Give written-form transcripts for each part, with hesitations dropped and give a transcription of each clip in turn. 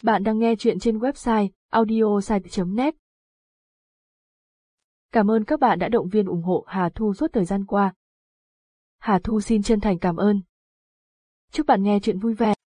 Bạn đang nghe chuyện trên website audiosite.net. Cảm ơn các bạn đã động viên ủng hộ Hà Thu suốt thời gian qua. Hà Thu xin chân thành cảm ơn. Chúc bạn nghe chuyện vui vẻ.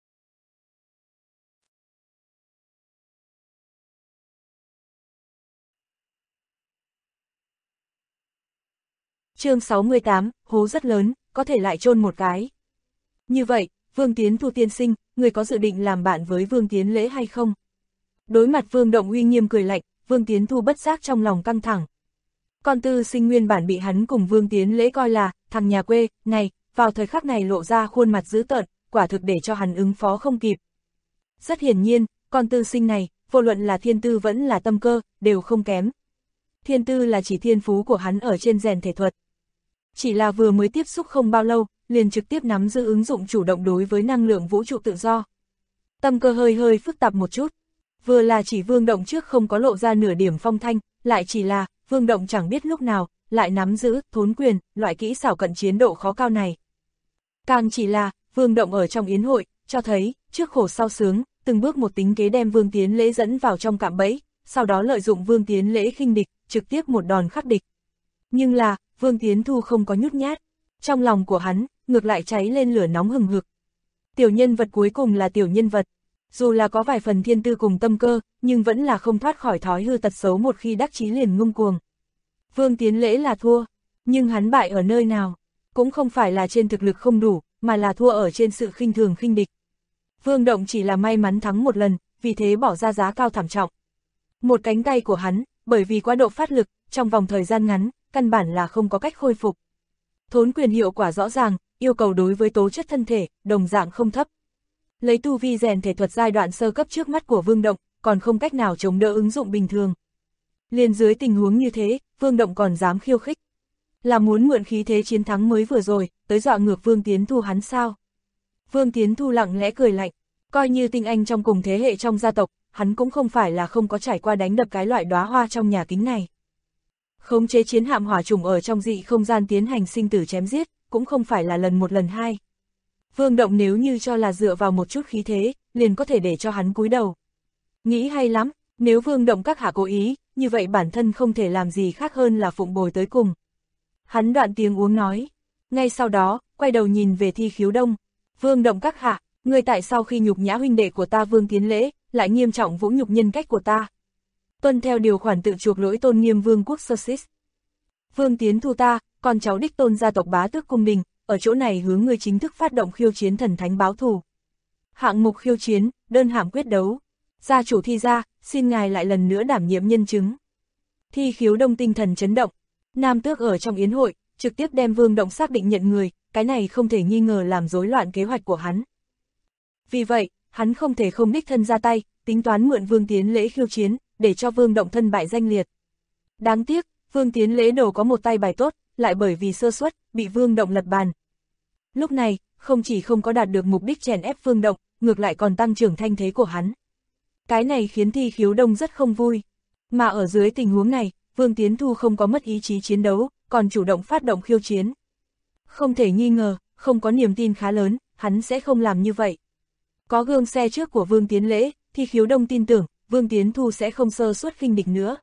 Chương 68, hố rất lớn, có thể lại chôn một cái. Như vậy, Vương Tiến Thu tiên sinh, người có dự định làm bạn với Vương Tiến Lễ hay không? Đối mặt Vương Động uy nghiêm cười lạnh, Vương Tiến Thu bất giác trong lòng căng thẳng. Con Tư Sinh nguyên bản bị hắn cùng Vương Tiến Lễ coi là thằng nhà quê, này, vào thời khắc này lộ ra khuôn mặt dữ tợn, quả thực để cho hắn ứng phó không kịp. Rất hiển nhiên, con Tư Sinh này, vô luận là thiên tư vẫn là tâm cơ, đều không kém. Thiên tư là chỉ thiên phú của hắn ở trên rèn thể thuật. Chỉ là vừa mới tiếp xúc không bao lâu, liền trực tiếp nắm giữ ứng dụng chủ động đối với năng lượng vũ trụ tự do. Tâm cơ hơi phức tạp một chút. Vừa là chỉ Vương Động trước không có lộ ra nửa điểm phong thanh, lại chỉ là Vương Động chẳng biết lúc nào, lại nắm giữ thốn quyền, loại kỹ xảo cận chiến độ khó cao này. Càng chỉ là, Vương Động ở trong yến hội, cho thấy, trước khổ sau sướng, từng bước một tính kế đem Vương Tiến Lễ dẫn vào trong cạm bẫy, sau đó lợi dụng Vương Tiến Lễ khinh địch, trực tiếp một đòn khắc địch. Nhưng là, Vương Tiến Thu không có nhút nhát, trong lòng của hắn, ngược lại cháy lên lửa nóng hừng hực. Tiểu nhân vật cuối cùng là tiểu nhân vật, dù là có vài phần thiên tư cùng tâm cơ, nhưng vẫn là không thoát khỏi thói hư tật xấu một khi đắc chí liền ngông cuồng. Vương Tiến Lễ là thua, nhưng hắn bại ở nơi nào? Cũng không phải là trên thực lực không đủ, mà là thua ở trên sự khinh thường khinh địch. Vương Động chỉ là may mắn thắng một lần, vì thế bỏ ra giá cao thảm trọng. Một cánh tay của hắn, bởi vì quá độ phát lực, trong vòng thời gian ngắn, căn bản là không có cách khôi phục. Thốn quyền hiệu quả rõ ràng, yêu cầu đối với tố chất thân thể, đồng dạng không thấp. Lấy tu vi rèn thể thuật giai đoạn sơ cấp trước mắt của Vương Động, còn không cách nào chống đỡ ứng dụng bình thường. Liền dưới tình huống như thế, Vương Động còn dám khiêu khích. Là muốn mượn khí thế chiến thắng mới vừa rồi, tới dọa ngược Vương Tiến Thu hắn sao? Vương Tiến Thu lặng lẽ cười lạnh, coi như tinh anh trong cùng thế hệ trong gia tộc, hắn cũng không phải là không có trải qua đánh đập cái loại đóa hoa trong nhà kính này. Khống chế chiến hạm hỏa trùng ở trong dị không gian tiến hành sinh tử chém giết, cũng không phải là lần một lần hai. Vương Động nếu như cho là dựa vào một chút khí thế, liền có thể để cho hắn cúi đầu. Nghĩ hay lắm, nếu Vương Động các hạ cố ý, như vậy bản thân không thể làm gì khác hơn là phụng bồi tới cùng. Hắn đoạn tiếng uống nói, ngay sau đó, quay đầu nhìn về Thi Khiếu Đông. Vương Động các hạ, người tại sao khi nhục nhã huynh đệ của ta Vương Tiến Lễ, lại nghiêm trọng vũ nhục nhân cách của ta? Tuân theo điều khoản tự chuộc lỗi tôn nghiêm vương quốc Sussex. Vương Tiến Thu ta, con cháu đích tôn gia tộc bá tước cung đình, ở chỗ này hướng người chính thức phát động khiêu chiến thần thánh báo thù. Hạng mục khiêu chiến, đơn hạng quyết đấu. Gia chủ Thi gia, xin ngài lại lần nữa đảm nhiệm nhân chứng. Thi Khiếu Đông tinh thần chấn động. Nam tước ở trong yến hội, trực tiếp đem Vương Động xác định nhận người, cái này không thể nghi ngờ làm rối loạn kế hoạch của hắn. Vì vậy, hắn không thể không đích thân ra tay, tính toán mượn Vương Tiến Lễ khiêu chiến, để cho Vương Động thân bại danh liệt. Đáng tiếc, Vương Tiến Lễ đầu có một tay bài tốt, lại bởi vì sơ suất, bị Vương Động lật bàn. Lúc này, không chỉ không có đạt được mục đích chèn ép Vương Động, ngược lại còn tăng trưởng thanh thế của hắn. Cái này khiến Thi Khiếu Đông rất không vui. Mà ở dưới tình huống này, Vương Tiến Thu không có mất ý chí chiến đấu, còn chủ động phát động khiêu chiến. Không thể nghi ngờ, không có niềm tin khá lớn, hắn sẽ không làm như vậy. Có gương xe trước của Vương Tiến Lễ, Thi Khiếu Đông tin tưởng, Vương Tiến Thu sẽ không sơ suất khinh địch nữa.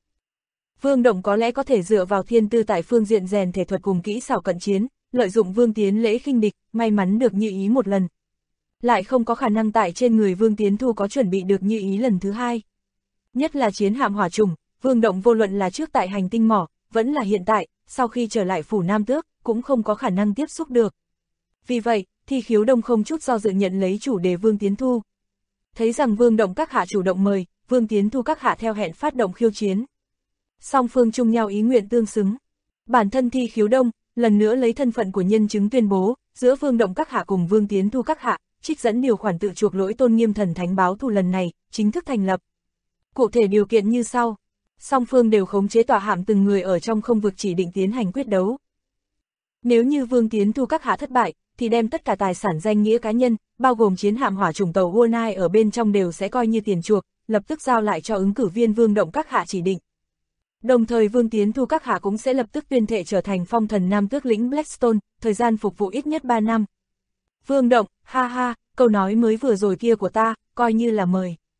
Vương Động có lẽ có thể dựa vào thiên tư tại phương diện rèn thể thuật cùng kỹ xảo cận chiến, lợi dụng Vương Tiến Lễ khinh địch, may mắn được như ý một lần. Lại không có khả năng tại trên người Vương Tiến Thu có chuẩn bị được như ý lần thứ hai. Nhất là chiến hạm hỏa trùng, Vương Động vô luận là trước tại hành tinh mỏ, vẫn là hiện tại, sau khi trở lại phủ Nam Tước, cũng không có khả năng tiếp xúc được. Vì vậy, Thi Khiếu Đông không chút do dự nhận lấy chủ đề Vương Tiến Thu. Thấy rằng Vương Động các hạ chủ động mời, Vương Tiến Thu các hạ theo hẹn phát động khiêu chiến. Song phương chung nhau ý nguyện tương xứng. Bản thân Thi Khiếu Đông, lần nữa lấy thân phận của nhân chứng tuyên bố, giữa Vương Động các hạ cùng Vương Tiến Thu các hạ, trích dẫn điều khoản tự chuộc lỗi tôn nghiêm thần thánh báo thù lần này, chính thức thành lập. Cụ thể điều kiện như sau. Song phương đều khống chế tòa hạm từng người ở trong không vực chỉ định tiến hành quyết đấu. Nếu như Vương Tiến Thu các hạ thất bại, thì đem tất cả tài sản danh nghĩa cá nhân, bao gồm chiến hạm hỏa trùng tàu Wonai ở bên trong đều sẽ coi như tiền chuộc, lập tức giao lại cho ứng cử viên Vương Động các hạ chỉ định. Đồng thời Vương Tiến Thu các hạ cũng sẽ lập tức tuyên thệ trở thành phong thần Nam Tước lĩnh Blackstone, thời gian phục vụ ít nhất 3 năm. Vương Động, ha ha, câu nói mới vừa rồi kia của ta, coi như là mời.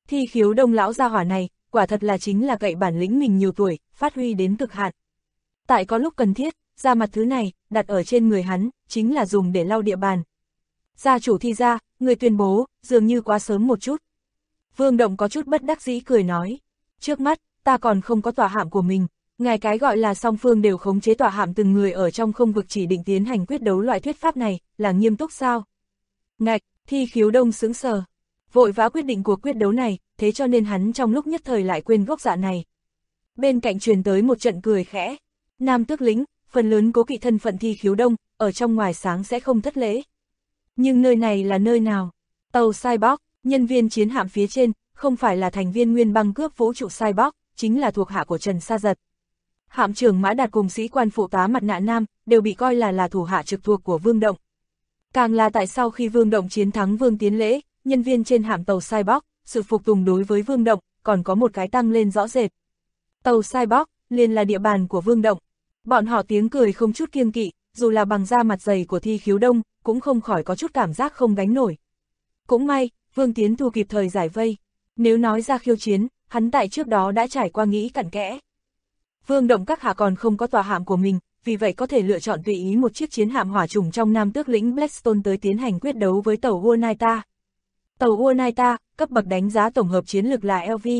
Thi Khiếu Đông lão gia hỏa này, quả thật là chính là cậy bản lĩnh mình nhiều tuổi, phát huy đến cực hạn. Tại có lúc cần thiết, ra mặt thứ này, đặt ở trên người hắn, chính là dùng để lau địa bàn. Gia chủ Thi gia, người tuyên bố, dường như quá sớm một chút. Vương Động có chút bất đắc dĩ cười nói. Trước mắt, ta còn không có tòa hạm của mình. Ngài cái gọi là song phương đều khống chế tòa hạm từng người ở trong không vực chỉ định tiến hành quyết đấu loại thuyết pháp này, là nghiêm túc sao? Ngạch, Thi Khiếu Đông sững sờ. Vội vã quyết định cuộc quyết đấu này, thế cho nên hắn trong lúc nhất thời lại quên gốc dạ này. Bên cạnh truyền tới một trận cười khẽ. Nam tước lính, phần lớn cố kỵ thân phận Thi Khiếu Đông, ở trong ngoài sáng sẽ không thất lễ. Nhưng nơi này là nơi nào? Tàu Cyborg, nhân viên chiến hạm phía trên, không phải là thành viên nguyên băng cướp vũ trụ Cyborg, chính là thuộc hạ của Trần Sa Giật. Hạm trưởng Mã Đạt cùng sĩ quan phụ tá Mặt Nạ Nam, đều bị coi là thủ hạ trực thuộc của Vương Động. Càng là tại sau khi Vương Động chiến thắng Vương Tiến Lễ, nhân viên trên hạm tàu Cyborg, sự phục tùng đối với Vương Động, còn có một cái tăng lên rõ rệt. Tàu Cyborg, liền là địa bàn của Vương Động. Bọn họ tiếng cười không chút kiêng kỵ, dù là bằng da mặt dày của Thi Khiếu Đông, cũng không khỏi có chút cảm giác không gánh nổi. Cũng may, Vương Tiến Thu kịp thời giải vây. Nếu nói ra khiêu chiến, hắn tại trước đó đã trải qua nghĩ cặn kẽ. Vương Động các hạ còn không có tòa hạm của mình, vì vậy có thể lựa chọn tùy ý một chiếc chiến hạm hỏa trùng trong Nam Tước lĩnh Blackstone tới tiến hành quyết đấu với tàu Uonaita. Tàu Uonaita, cấp bậc đánh giá tổng hợp chiến lược là LV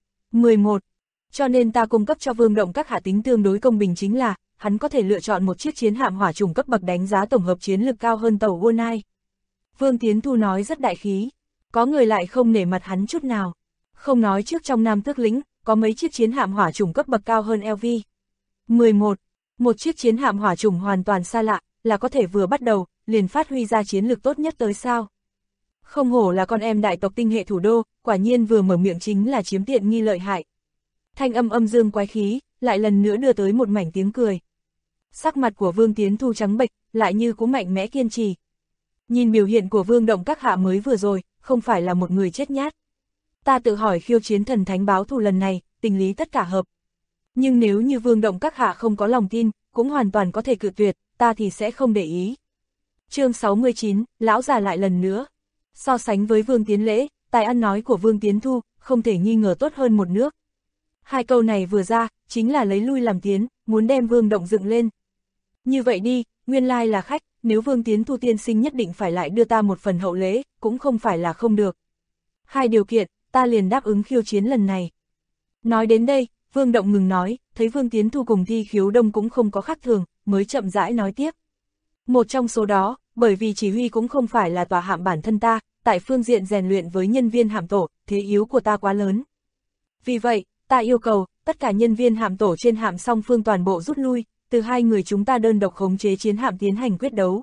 11. Cho nên ta cung cấp cho Vương Động các hạ tính tương đối công bình chính là, hắn có thể lựa chọn một chiếc chiến hạm hỏa trùng cấp bậc đánh giá tổng hợp chiến lược cao hơn tàu Uonai. Vương Tiến Thu nói rất đại khí, có người lại không nể mặt hắn chút nào. Không nói trước trong Nam Tước lĩnh, có mấy chiếc chiến hạm hỏa trùng cấp bậc cao hơn LV 11. Một chiếc chiến hạm hỏa trùng hoàn toàn xa lạ, là có thể vừa bắt đầu, liền phát huy ra chiến lược tốt nhất tới sao. Không hổ là con em đại tộc tinh hệ thủ đô, quả nhiên vừa mở miệng chính là chiếm tiện nghi lợi hại. Thanh âm âm dương quái khí, lại lần nữa đưa tới một mảnh tiếng cười. Sắc mặt của Vương Tiến Thu trắng bệch, lại như cú mạnh mẽ kiên trì. Nhìn biểu hiện của Vương Động các hạ mới vừa rồi, không phải là một người chết nhát. Ta tự hỏi khiêu chiến thần thánh báo thù lần này, tình lý tất cả hợp. Nhưng nếu như Vương Động các hạ không có lòng tin, cũng hoàn toàn có thể cự tuyệt, ta thì sẽ không để ý. Chương 69, lão già lại lần nữa. So sánh với Vương Tiến Lễ, tài ăn nói của Vương Tiến Thu, không thể nghi ngờ tốt hơn một nước. Hai câu này vừa ra, chính là lấy lui làm tiến, muốn đem Vương Động dựng lên. Như vậy đi, nguyên lai là khách, nếu Vương Tiến Thu tiên sinh nhất định phải lại đưa ta một phần hậu lễ, cũng không phải là không được. Hai điều kiện, ta liền đáp ứng khiêu chiến lần này. Nói đến đây, Vương Động ngừng nói, thấy Vương Tiến Thu cùng Thi Khiếu Đông cũng không có khác thường, mới chậm rãi nói tiếp. Một trong số đó, bởi vì chỉ huy cũng không phải là tòa hạm bản thân ta, tại phương diện rèn luyện với nhân viên hạm tổ, thế yếu của ta quá lớn. Vì vậy, ta yêu cầu, tất cả nhân viên hạm tổ trên hạm song phương toàn bộ rút lui, từ hai người chúng ta đơn độc khống chế chiến hạm tiến hành quyết đấu.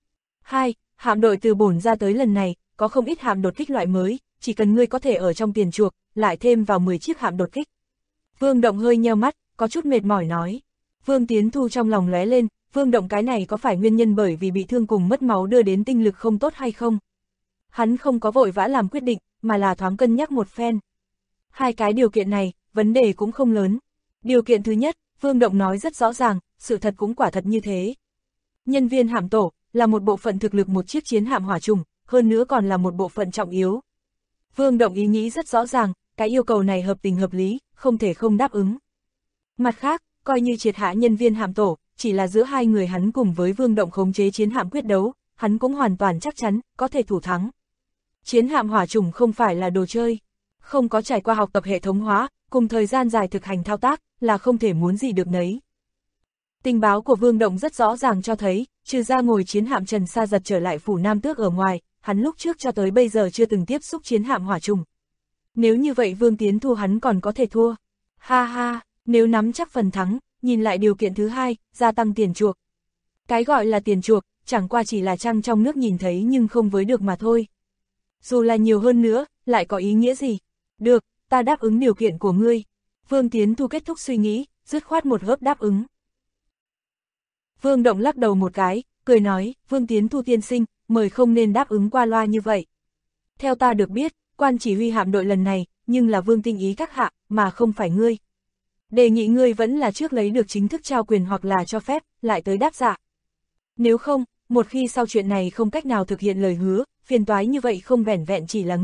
2. Hạm đội từ bổn ra tới lần này, có không ít hạm đột kích loại mới, chỉ cần ngươi có thể ở trong tiền chuộc, lại thêm vào 10 chiếc hạm đột kích. Vương Động hơi nheo mắt, có chút mệt mỏi nói. Vương Tiến Thu trong lòng lóe lên, Vương Động cái này có phải nguyên nhân bởi vì bị thương cùng mất máu đưa đến tinh lực không tốt hay không? Hắn không có vội vã làm quyết định, mà là thoáng cân nhắc một phen. Hai cái điều kiện này, vấn đề cũng không lớn. Điều kiện thứ nhất, Vương Động nói rất rõ ràng, sự thật cũng quả thật như thế. Nhân viên hạm tổ, là một bộ phận thực lực một chiếc chiến hạm hỏa trùng, hơn nữa còn là một bộ phận trọng yếu. Vương Động ý nghĩ rất rõ ràng, cái yêu cầu này hợp tình hợp lý, không thể không đáp ứng. Mặt khác, coi như triệt hạ nhân viên hạm tổ, chỉ là giữa hai người hắn cùng với Vương Động khống chế chiến hạm quyết đấu, hắn cũng hoàn toàn chắc chắn, có thể thủ thắng. Chiến hạm hỏa trùng không phải là đồ chơi, không có trải qua học tập hệ thống hóa, cùng thời gian dài thực hành thao tác, là không thể muốn gì được nấy. Tình báo của Vương Động rất rõ ràng cho thấy, trừ ra ngồi chiến hạm Trần Sa Giật trở lại phủ Nam Tước ở ngoài, hắn lúc trước cho tới bây giờ chưa từng tiếp xúc chiến hạm hỏa trùng. Nếu như vậy Vương Tiến Thu hắn còn có thể thua. Ha ha, nếu nắm chắc phần thắng, nhìn lại điều kiện thứ hai, gia tăng tiền chuộc. Cái gọi là tiền chuộc, chẳng qua chỉ là trăng trong nước nhìn thấy nhưng không với được mà thôi. Dù là nhiều hơn nữa, lại có ý nghĩa gì? Được, ta đáp ứng điều kiện của ngươi. Vương Tiến Thu kết thúc suy nghĩ, dứt khoát một hớp đáp ứng. Vương Động lắc đầu một cái, cười nói, Vương Tiến Thu tiên sinh, mời không nên đáp ứng qua loa như vậy. Theo ta được biết, quan chỉ huy hạm đội lần này, nhưng là Vương Tinh Ý các hạ, mà không phải ngươi. Đề nghị ngươi vẫn là trước lấy được chính thức trao quyền hoặc là cho phép, lại tới đáp dạ. Nếu không, một khi sau chuyện này không cách nào thực hiện lời hứa, phiền toái như vậy không vẻn vẹn chỉ là ngươi,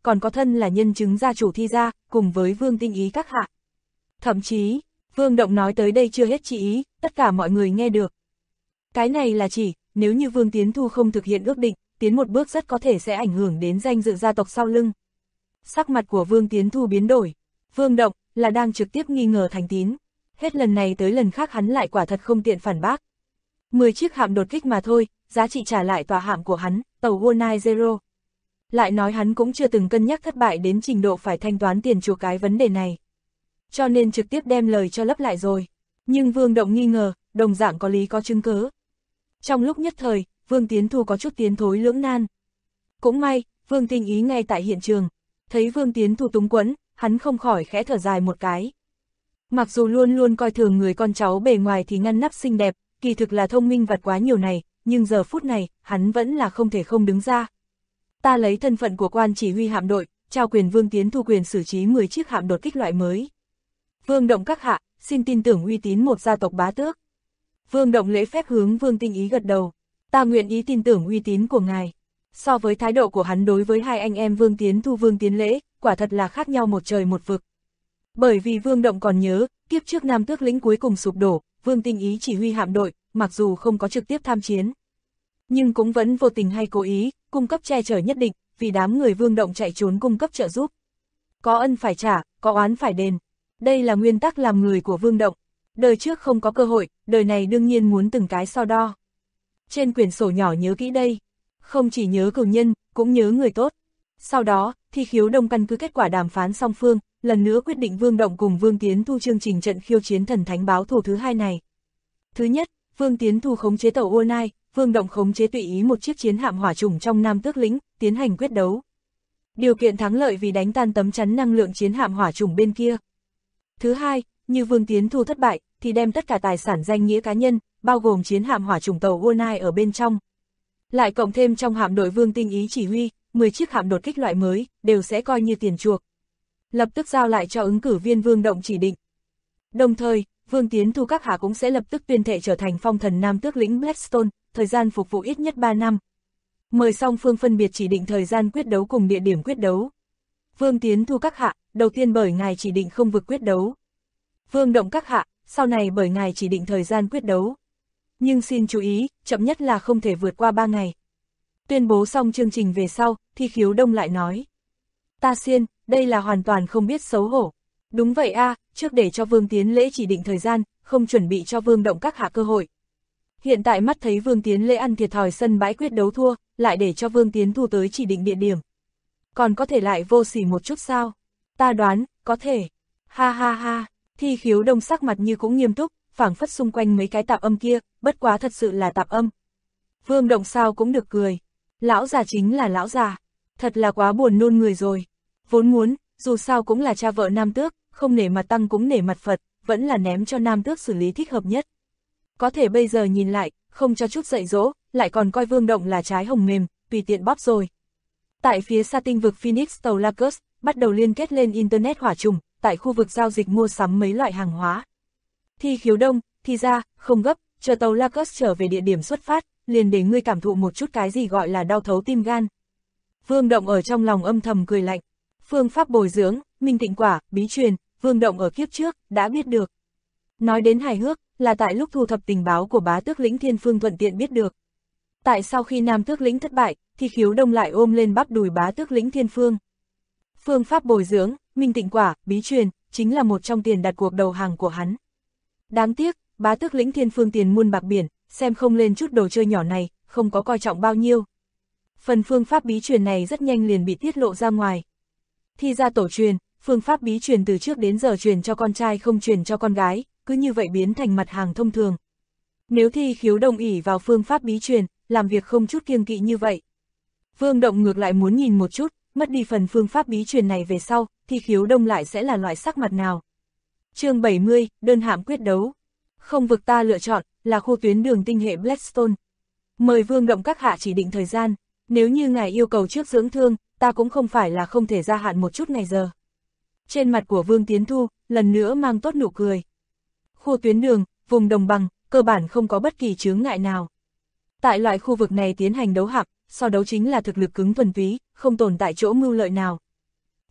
còn có thân là nhân chứng gia chủ Thi gia, cùng với Vương Tinh Ý các hạ. Thậm chí, Vương Động nói tới đây chưa hết chi ý, tất cả mọi người nghe được. Cái này là chỉ, nếu như Vương Tiến Thu không thực hiện ước định, tiến một bước rất có thể sẽ ảnh hưởng đến danh dự gia tộc sau lưng. Sắc mặt của Vương Tiến Thu biến đổi. Vương Động là đang trực tiếp nghi ngờ Thành Tín. Hết lần này tới lần khác hắn lại quả thật không tiện phản bác. 10 chiếc hạm đột kích mà thôi, giá trị trả lại tòa hạm của hắn, tàu Wonai Zero. Lại nói hắn cũng chưa từng cân nhắc thất bại đến trình độ phải thanh toán tiền chuộc cái vấn đề này. Cho nên trực tiếp đem lời cho lấp lại rồi. Nhưng Vương Động nghi ngờ, đồng dạng có lý có chứng cớ. Trong lúc nhất thời, Vương Tiến Thu có chút tiến thối lưỡng nan. Cũng may, Vương Tinh Ý ngay tại hiện trường. Thấy Vương Tiến Thu túng quẫn, hắn không khỏi khẽ thở dài một cái. Mặc dù luôn luôn coi thường người con cháu bề ngoài thì ngăn nắp xinh đẹp, kỳ thực là thông minh vặt quá nhiều này, nhưng giờ phút này, hắn vẫn là không thể không đứng ra. Ta lấy thân phận của quan chỉ huy hạm đội, trao quyền Vương Tiến Thu quyền xử trí 10 chiếc hạm đột kích loại mới. Vương Động các hạ, xin tin tưởng uy tín một gia tộc bá tước. Vương Động lễ phép hướng Vương Tinh Ý gật đầu. Ta nguyện ý tin tưởng uy tín của ngài. So với thái độ của hắn đối với hai anh em Vương Tiến Thu Vương Tiến Lễ, quả thật là khác nhau một trời một vực. Bởi vì Vương Động còn nhớ, kiếp trước Nam Tước lĩnh cuối cùng sụp đổ, Vương Tinh Ý chỉ huy hạm đội, mặc dù không có trực tiếp tham chiến, nhưng cũng vẫn vô tình hay cố ý, cung cấp che chở nhất định, vì đám người Vương Động chạy trốn cung cấp trợ giúp. Có ân phải trả, có oán phải đền. Đây là nguyên tắc làm người của Vương Động. Đời trước không có cơ hội, đời này đương nhiên muốn từng cái so đo. Trên quyển sổ nhỏ nhớ kỹ đây, không chỉ nhớ cửu nhân, cũng nhớ người tốt. Sau đó, Thi Khiếu Đông căn cứ kết quả đàm phán song phương, lần nữa quyết định Vương Động cùng Vương Tiến Thu chương trình trận khiêu chiến thần thánh báo thù thứ hai này. Thứ nhất, Vương Tiến Thu khống chế tàu Wonai, Vương Động khống chế tùy ý một chiếc chiến hạm hỏa trùng trong Nam Tước lĩnh, tiến hành quyết đấu. Điều kiện thắng lợi vì đánh tan tấm chắn năng lượng chiến hạm hỏa trùng bên kia. Thứ hai, như Vương Tiến Thu thất bại, thì đem tất cả tài sản danh nghĩa cá nhân, bao gồm chiến hạm hỏa trùng tàu Wonai ở bên trong. Lại cộng thêm trong hạm đội Vương Tinh Ý chỉ huy, 10 chiếc hạm đột kích loại mới, đều sẽ coi như tiền chuộc. Lập tức giao lại cho ứng cử viên Vương Động chỉ định. Đồng thời, Vương Tiến Thu các hạ cũng sẽ lập tức tuyên thệ trở thành phong thần Nam Tước lĩnh Blackstone, thời gian phục vụ ít nhất 3 năm. Mời song phương phân biệt chỉ định thời gian quyết đấu cùng địa điểm quyết đấu. Vương Tiến Thu các hạ, đầu tiên bởi ngài chỉ định không vực quyết đấu. Vương Động các hạ, sau này bởi ngài chỉ định thời gian quyết đấu. Nhưng xin chú ý, chậm nhất là không thể vượt qua 3 ngày. Tuyên bố xong chương trình về sau, Thi Khiếu Đông lại nói. Ta xiên, đây là hoàn toàn không biết xấu hổ. Đúng vậy a, trước để cho Vương Tiến Lễ chỉ định thời gian, không chuẩn bị cho Vương Động các hạ cơ hội. Hiện tại mắt thấy Vương Tiến Lễ ăn thiệt thòi sân bãi quyết đấu thua, lại để cho Vương Tiến Thu tới chỉ định địa điểm. Còn có thể lại vô sỉ một chút sao? Ta đoán, có thể. Ha ha ha, Thi Khiếu Đông sắc mặt như cũng nghiêm túc, phảng phất xung quanh mấy cái tạp âm kia, bất quá thật sự là tạp âm. Vương Động sao cũng được cười. Lão già chính là lão già. Thật là quá buồn nôn người rồi. Vốn muốn, dù sao cũng là cha vợ Nam Tước, không nể mặt Tăng cũng nể mặt Phật, vẫn là ném cho Nam Tước xử lý thích hợp nhất. Có thể bây giờ nhìn lại, không cho chút dạy dỗ, lại còn coi Vương Động là trái hồng mềm, tùy tiện bóp rồi. Tại phía xa tinh vực Phoenix tàu Lacus, bắt đầu liên kết lên Internet hỏa trùng, tại khu vực giao dịch mua sắm mấy loại hàng hóa. Thi Khiếu Đông, Thi ra, không gấp, chờ tàu Lacus trở về địa điểm xuất phát, liền để ngươi cảm thụ một chút cái gì gọi là đau thấu tim gan. Vương Động ở trong lòng âm thầm cười lạnh. Phương pháp bồi dưỡng, minh tịnh quả, bí truyền, Vương Động ở kiếp trước, đã biết được. Nói đến hài hước, là tại lúc thu thập tình báo của bá tước lĩnh Thiên Phương thuận tiện biết được. Tại sau khi Nam Tước lĩnh thất bại, thì Khiếu Đông lại ôm lên bắp đùi bá tước lĩnh Thiên Phương. Phương pháp bồi dưỡng, minh tịnh quả, bí truyền, chính là một trong tiền đặt cuộc đầu hàng của hắn. Đáng tiếc, bá tước lĩnh Thiên Phương tiền muôn bạc biển, xem không lên chút đồ chơi nhỏ này, không có coi trọng bao nhiêu. Phần phương pháp bí truyền này rất nhanh liền bị tiết lộ ra ngoài. Thi ra tổ truyền, phương pháp bí truyền từ trước đến giờ truyền cho con trai không truyền cho con gái, cứ như vậy biến thành mặt hàng thông thường. Nếu Thi Khiếu Đông ỷ vào phương pháp bí truyền, làm việc không chút kiêng kỵ như vậy. Vương Động ngược lại muốn nhìn một chút, mất đi phần phương pháp bí truyền này về sau, Thi Khiếu Đông lại sẽ là loại sắc mặt nào. Chương 70, đơn hạm quyết đấu. Không vực ta lựa chọn, là khu tuyến đường tinh hệ Blackstone. Mời Vương Động các hạ chỉ định thời gian, nếu như ngài yêu cầu trước dưỡng thương, ta cũng không phải là không thể gia hạn một chút ngày giờ. Trên mặt của Vương Tiến Thu, lần nữa mang tốt nụ cười. Khu tuyến đường, vùng đồng bằng, cơ bản không có bất kỳ chướng ngại nào. Tại loại khu vực này tiến hành đấu hạm, so đấu chính là thực lực cứng thuần túy, không tồn tại chỗ mưu lợi nào.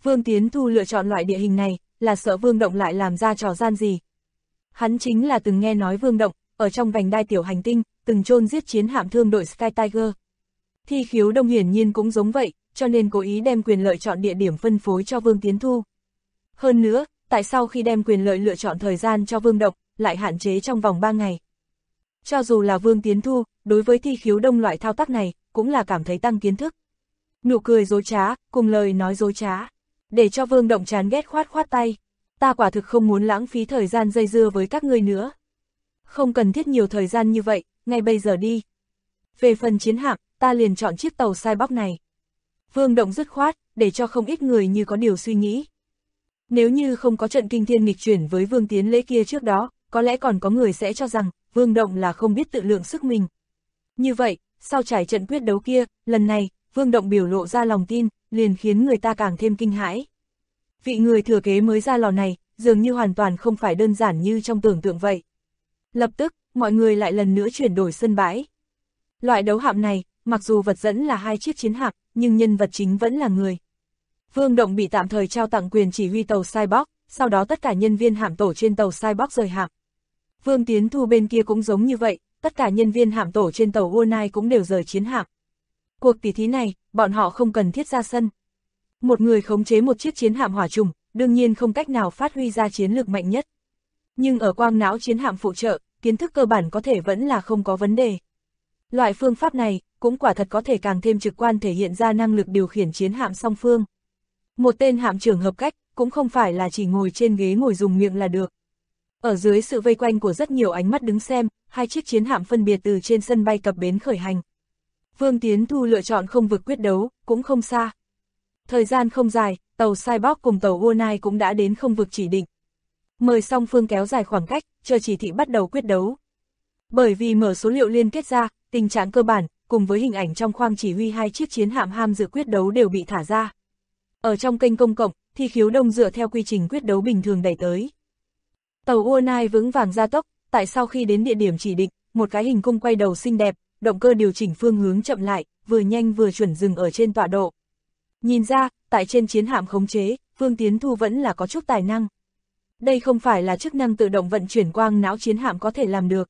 Vương Tiến Thu lựa chọn loại địa hình này, là sợ Vương Động lại làm ra trò gian gì. Hắn chính là từng nghe nói Vương Động, ở trong vành đai tiểu hành tinh, từng chôn giết chiến hạm thương đội Sky Tiger. Thi Khiếu Đông hiển nhiên cũng giống vậy, cho nên cố ý đem quyền lợi chọn địa điểm phân phối cho Vương Tiến Thu. Hơn nữa, tại sao khi đem quyền lợi lựa chọn thời gian cho Vương Động, lại hạn chế trong vòng 3 ngày. Cho dù là Vương Tiến Thu, đối với Thi Khiếu Đông loại thao tác này, cũng là cảm thấy tăng kiến thức. Nụ cười dối trá, cùng lời nói dối trá, để cho Vương Động chán ghét khoát khoát tay. Ta quả thực không muốn lãng phí thời gian dây dưa với các ngươi nữa. Không cần thiết nhiều thời gian như vậy, ngay bây giờ đi. Về phần chiến hạm, ta liền chọn chiếc tàu Cyborg này. Vương Động dứt khoát, để cho không ít người như có điều suy nghĩ. Nếu như không có trận kinh thiên nghịch chuyển với Vương Tiến Lễ kia trước đó, có lẽ còn có người sẽ cho rằng, Vương Động là không biết tự lượng sức mình. Như vậy, sau trải trận quyết đấu kia, lần này, Vương Động biểu lộ ra lòng tin, liền khiến người ta càng thêm kinh hãi. Vị người thừa kế mới ra lò này, dường như hoàn toàn không phải đơn giản như trong tưởng tượng vậy. Lập tức, mọi người lại lần nữa chuyển đổi sân bãi. Loại đấu hạm này, mặc dù vật dẫn là 2 chiếc chiến hạm, nhưng nhân vật chính vẫn là người. Vương Động bị tạm thời trao tặng quyền chỉ huy tàu Cyborg, sau đó tất cả nhân viên hạm tổ trên tàu Cyborg rời hạm. Vương Tiến Thu bên kia cũng giống như vậy, tất cả nhân viên hạm tổ trên tàu Wonai cũng đều rời chiến hạm. Cuộc tỷ thí này, bọn họ không cần thiết ra sân. Một người khống chế một chiếc chiến hạm hỏa trùng, đương nhiên không cách nào phát huy ra chiến lược mạnh nhất. Nhưng ở quang não chiến hạm phụ trợ, kiến thức cơ bản có thể vẫn là không có vấn đề. Loại phương pháp này, cũng quả thật có thể càng thêm trực quan thể hiện ra năng lực điều khiển chiến hạm song phương. Một tên hạm trưởng hợp cách, cũng không phải là chỉ ngồi trên ghế ngồi dùng miệng là được. Ở dưới sự vây quanh của rất nhiều ánh mắt đứng xem, 2 chiếc chiến hạm phân biệt từ trên sân bay cập bến khởi hành. Vương Tiến Thu lựa chọn không vực quyết đấu, cũng không xa. Thời gian không dài, tàu Cyborg cùng tàu Wonai cũng đã đến không vực chỉ định. Mời song phương kéo dài khoảng cách, chờ chỉ thị bắt đầu quyết đấu. Bởi vì mở số liệu liên kết ra, tình trạng cơ bản, cùng với hình ảnh trong khoang chỉ huy 2 chiếc chiến hạm ham dự quyết đấu đều bị thả ra. Ở trong kênh công cộng, Thi Khiếu Đông dựa theo quy trình quyết đấu bình thường đẩy tới. Tàu Wonai vững vàng gia tốc, tại sau khi đến địa điểm chỉ định, một cái hình cung quay đầu xinh đẹp, động cơ điều chỉnh phương hướng chậm lại, vừa nhanh vừa chuẩn dừng ở trên tọa độ. Nhìn ra, tại trên chiến hạm khống chế, Vương Tiến Thu vẫn là có chút tài năng. Đây không phải là chức năng tự động vận chuyển quang não chiến hạm có thể làm được.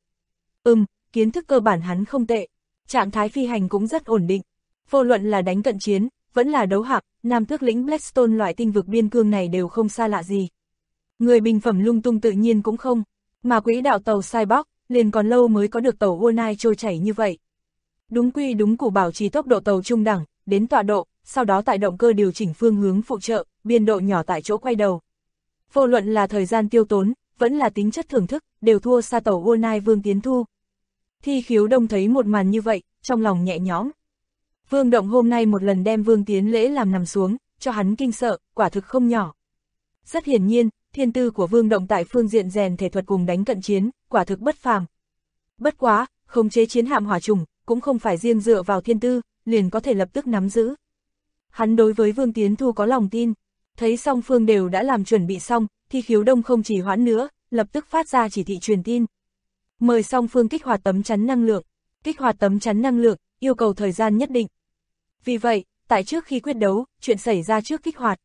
Kiến thức cơ bản hắn không tệ, trạng thái phi hành cũng rất ổn định. Vô luận là đánh cận chiến, vẫn là đấu hạm, Nam Tước lĩnh Blackstone loại tinh vực biên cương này đều không xa lạ gì. Người bình phẩm lung tung tự nhiên cũng không, mà quỹ đạo tàu Cyborg, liền còn lâu mới có được tàu Wonai trôi chảy như vậy. Đúng quy đúng củ bảo trì tốc độ tàu trung đẳng, đến tọa độ, sau đó tại động cơ điều chỉnh phương hướng phụ trợ, biên độ nhỏ tại chỗ quay đầu. Vô luận là thời gian tiêu tốn, vẫn là tính chất thưởng thức, đều thua xa tàu Wonai Vương Tiến Thu. Thi Khiếu Đông thấy một màn như vậy, trong lòng nhẹ nhõm. Vương Động hôm nay một lần đem Vương Tiến Lễ làm nằm xuống, cho hắn kinh sợ, quả thực không nhỏ. Rất hiển nhiên, thiên tư của Vương Động tại phương diện rèn thể thuật cùng đánh cận chiến, quả thực bất phàm. Bất quá, khống chế chiến hạm hỏa trùng, cũng không phải riêng dựa vào thiên tư, liền có thể lập tức nắm giữ. Hắn đối với Vương Tiến Thu có lòng tin, thấy song phương đều đã làm chuẩn bị xong, Thi Khiếu Đông không chỉ hoãn nữa, lập tức phát ra chỉ thị truyền tin. Mời song phương kích hoạt tấm chắn năng lượng. Kích hoạt tấm chắn năng lượng, yêu cầu thời gian nhất định. Vì vậy, tại trước khi quyết đấu, chuyện xảy ra trước kích hoạt.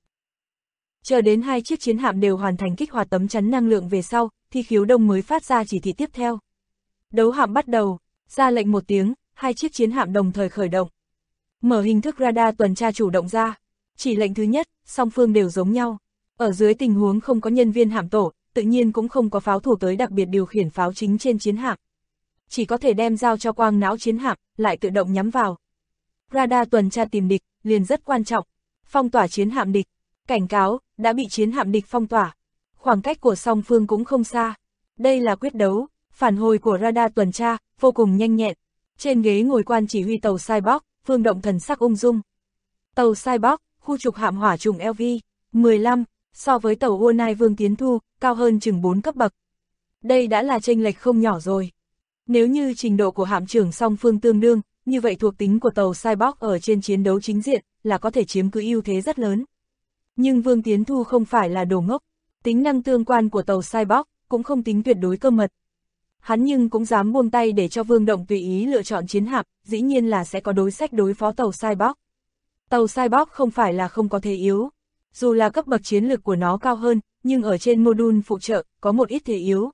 Chờ đến 2 chiếc chiến hạm đều hoàn thành kích hoạt tấm chắn năng lượng về sau, Thi Khiếu Đông mới phát ra chỉ thị tiếp theo. Đấu hạm bắt đầu, ra lệnh một tiếng, 2 chiếc chiến hạm đồng thời khởi động. Mở hình thức radar tuần tra chủ động ra. Chỉ lệnh thứ nhất, song phương đều giống nhau. Ở dưới tình huống không có nhân viên hạm tổ, tự nhiên cũng không có pháo thủ tới đặc biệt điều khiển pháo chính trên chiến hạm. Chỉ có thể đem giao cho quang não chiến hạm, lại tự động nhắm vào. Radar tuần tra tìm địch, liền rất quan trọng. Phong tỏa chiến hạm địch. Cảnh cáo, đã bị chiến hạm địch phong tỏa. Khoảng cách của song phương cũng không xa. Đây là quyết đấu, phản hồi của radar tuần tra, vô cùng nhanh nhẹn. Trên ghế ngồi quan chỉ huy tàu Cyborg, Vương Động thần sắc ung dung. Tàu Cyborg, khu trục hạm hỏa trùng LV-15, so với tàu Wonai Vương Tiến Thu, cao hơn chừng 4 cấp bậc. Đây đã là chênh lệch không nhỏ rồi. Nếu như trình độ của hạm trưởng song phương tương đương, như vậy thuộc tính của tàu Cyborg ở trên chiến đấu chính diện, là có thể chiếm cứ ưu thế rất lớn. Nhưng Vương Tiến Thu không phải là đồ ngốc, tính năng tương quan của tàu Cyborg, cũng không tính tuyệt đối cơ mật. Hắn nhưng cũng dám buông tay để cho Vương Động tùy ý lựa chọn chiến hạm, dĩ nhiên là sẽ có đối sách đối phó tàu Cyborg. Tàu Cyborg không phải là không có thế yếu, Dù là cấp bậc chiến lược của nó cao hơn, nhưng ở trên module phụ trợ, có một ít thể yếu.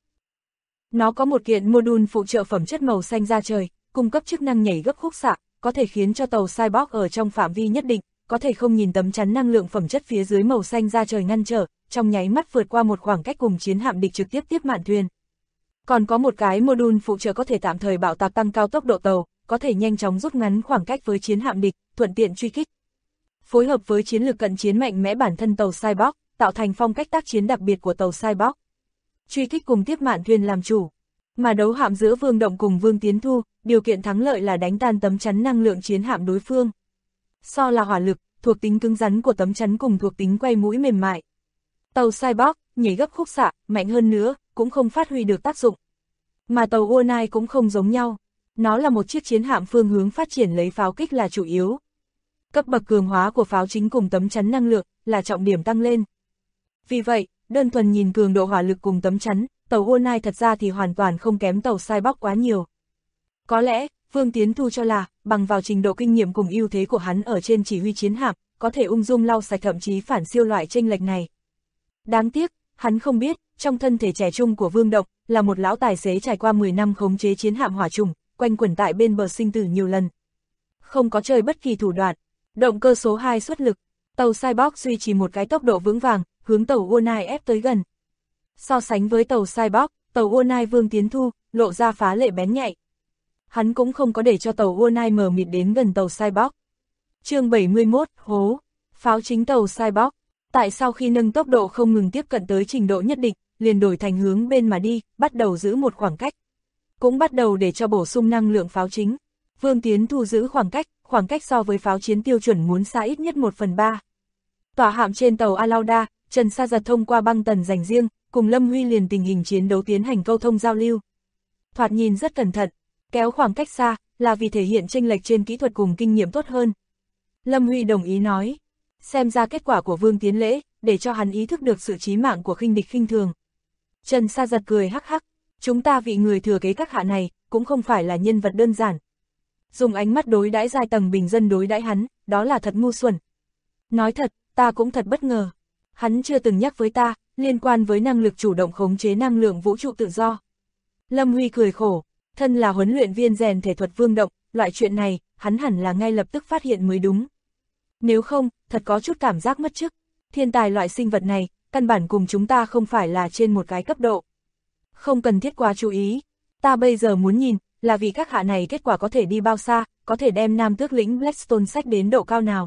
Nó có một kiện module phụ trợ phẩm chất màu xanh da trời, cung cấp chức năng nhảy gấp khúc xạ, có thể khiến cho tàu Cyborg ở trong phạm vi nhất định, có thể không nhìn tấm chắn năng lượng phẩm chất phía dưới màu xanh da trời ngăn trở, trong nháy mắt vượt qua một khoảng cách cùng chiến hạm địch trực tiếp tiếp mạn thuyền. Còn có một cái module phụ trợ có thể tạm thời bạo tạc tăng cao tốc độ tàu, có thể nhanh chóng rút ngắn khoảng cách với chiến hạm địch, thuận tiện truy kích. Phối hợp với chiến lược cận chiến mạnh mẽ bản thân tàu Cyborg, tạo thành phong cách tác chiến đặc biệt của tàu Cyborg. Truy kích cùng tiếp mạn thuyền làm chủ. Mà đấu hạm giữa Vương Động cùng Vương Tiến Thu, điều kiện thắng lợi là đánh tan tấm chắn năng lượng chiến hạm đối phương. So là hỏa lực, thuộc tính cứng rắn của tấm chắn cùng thuộc tính quay mũi mềm mại. Tàu Cyborg, nhảy gấp khúc xạ, mạnh hơn nữa, cũng không phát huy được tác dụng. Mà tàu Wonai cũng không giống nhau. Nó là một chiếc chiến hạm phương hướng phát triển lấy pháo kích là chủ yếu. Cấp bậc cường hóa của pháo chính cùng tấm chắn năng lượng là trọng điểm tăng lên. Vì vậy, đơn thuần nhìn cường độ hỏa lực cùng tấm chắn, tàu Wonai thật ra thì hoàn toàn không kém tàu Cyborg quá nhiều. Có lẽ, Vương Tiến Thu cho là, bằng vào trình độ kinh nghiệm cùng ưu thế của hắn ở trên chỉ huy chiến hạm, có thể ung dung lau sạch thậm chí phản siêu loại chênh lệch này. Đáng tiếc, hắn không biết, trong thân thể trẻ trung của Vương Động, là một lão tài xế trải qua 10 năm khống chế chiến hạm hỏa trùng, quanh quẩn tại bên bờ sinh tử nhiều lần. Không có chơi bất kỳ thủ đoạn. Động cơ số 2 xuất lực, tàu Cyborg duy trì một cái tốc độ vững vàng, hướng tàu Wonai ép tới gần. So sánh với tàu Cyborg, tàu Wonai Vương Tiến Thu, lộ ra phá lệ bén nhạy. Hắn cũng không có để cho tàu Wonai mờ mịt đến gần tàu Cyborg. Chương 71, hố, pháo chính tàu Cyborg. Tại sau khi nâng tốc độ không ngừng tiếp cận tới trình độ nhất định, liền đổi thành hướng bên mà đi, bắt đầu giữ một khoảng cách. Cũng bắt đầu để cho bổ sung năng lượng pháo chính. Vương Tiến Thu giữ khoảng cách so với pháo chiến tiêu chuẩn muốn xa ít nhất 1/3. Tòa hạm trên tàu Alauda, Trần Sa Giật thông qua băng tần dành riêng, cùng Lâm Huy liền tình hình chiến đấu tiến hành câu thông giao lưu. Thoạt nhìn rất cẩn thận, kéo khoảng cách xa, là vì thể hiện chênh lệch trên kỹ thuật cùng kinh nghiệm tốt hơn. Lâm Huy đồng ý nói, xem ra kết quả của Vương Tiến Lễ, để cho hắn ý thức được sự chí mạng của khinh địch khinh thường. Trần Sa Giật cười hắc hắc, chúng ta vị người thừa kế các hạ này, cũng không phải là nhân vật đơn giản. Dùng ánh mắt đối đãi giai tầng bình dân đối đãi hắn, đó là thật ngu xuẩn. Nói thật, ta cũng thật bất ngờ. Hắn chưa từng nhắc với ta, liên quan với năng lực chủ động khống chế năng lượng vũ trụ tự do. Lâm Huy cười khổ, thân là huấn luyện viên rèn thể thuật Vương Động, loại chuyện này, hắn hẳn là ngay lập tức phát hiện mới đúng. Nếu không, thật có chút cảm giác mất chức. Thiên tài loại sinh vật này, căn bản cùng chúng ta không phải là trên một cái cấp độ. Không cần thiết quá chú ý. Ta bây giờ muốn nhìn, là vì các hạ này kết quả có thể đi bao xa, có thể đem Nam Tước lĩnh Blackstone sách đến độ cao nào.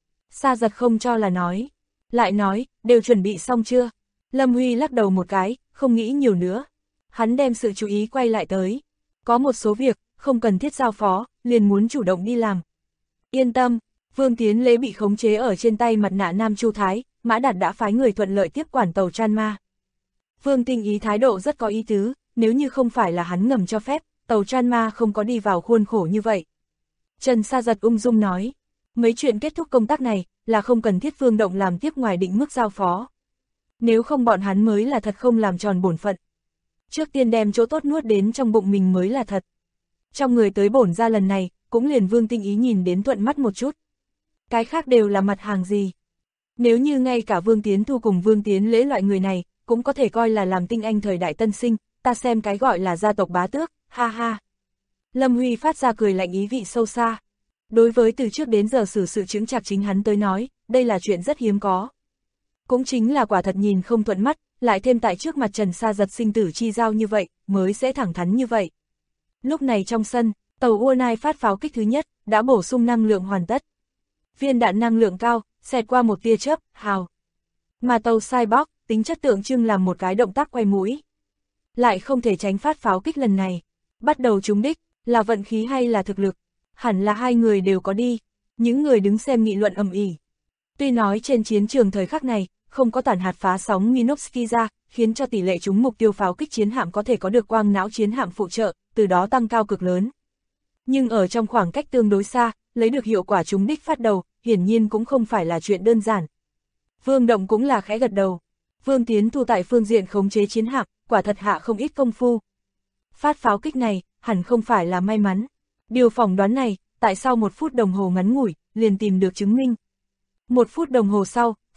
Sa Giật không cho là nói. Lại nói, đều chuẩn bị xong chưa? Lâm Huy lắc đầu một cái, không nghĩ nhiều nữa. Hắn đem sự chú ý quay lại tới. Có một số việc, không cần thiết giao phó, liền muốn chủ động đi làm. Yên tâm, Vương Tiến Lễ bị khống chế ở trên tay mặt nạ Nam Chu Thái, Mã Đạt đã phái người thuận lợi tiếp quản tàu Tranma. Vương Tinh Ý thái độ rất có ý tứ, nếu như không phải là hắn ngầm cho phép, tàu Tranma không có đi vào khuôn khổ như vậy. Trần Sa Giật ung dung nói, mấy chuyện kết thúc công tác này, là không cần thiết Vương Động làm tiếp ngoài định mức giao phó. Nếu không bọn hắn mới là thật không làm tròn bổn phận. Trước tiên đem chỗ tốt nuốt đến trong bụng mình mới là thật. Trong người tới bổn ra lần này, cũng liền Vương Tinh Ý nhìn đến thuận mắt một chút. Cái khác đều là mặt hàng gì. Nếu như ngay cả Vương Tiến Thu cùng Vương Tiến Lễ loại người này, cũng có thể coi là làm tinh anh thời đại tân sinh, ta xem cái gọi là gia tộc bá tước, ha ha. Lâm Huy phát ra cười lạnh ý vị sâu xa. Đối với từ trước đến giờ xử sự chững chạc chính hắn tới nói, đây là chuyện rất hiếm có. Cũng chính là quả thật nhìn không thuận mắt, lại thêm tại trước mặt Trần Sa Giật sinh tử chi giao như vậy, mới sẽ thẳng thắn như vậy. Lúc này trong sân, tàu Wonai phát pháo kích thứ nhất, đã bổ sung năng lượng hoàn tất. Viên đạn năng lượng cao, xẹt qua một tia chớp, hào. Mà tàu Cyborg, tính chất tượng trưng làm một cái động tác quay mũi. Lại không thể tránh phát pháo kích lần này. Bắt đầu trúng đích, là vận khí hay là thực lực? Hẳn là hai người đều có đi. Những người đứng xem nghị luận ầm ĩ. Tuy nói trên chiến trường thời khắc này, không có tản hạt phá sóng Minovsky ra, khiến cho tỷ lệ trúng mục tiêu pháo kích chiến hạm có thể có được quang não chiến hạm phụ trợ, từ đó tăng cao cực lớn. Nhưng ở trong khoảng cách tương đối xa, lấy được hiệu quả trúng đích phát đầu, hiển nhiên cũng không phải là chuyện đơn giản. Vương Động cũng là khẽ gật đầu. Vương Tiến Thu tại phương diện khống chế chiến hạm, quả thật hạ không ít công phu. Phát pháo kích này, hẳn không phải là may mắn. Điều phỏng đoán này, tại sau 1 phút đồng hồ ngắn ngủi, liền tìm được chứng minh. 1 phút đồng hồ sau,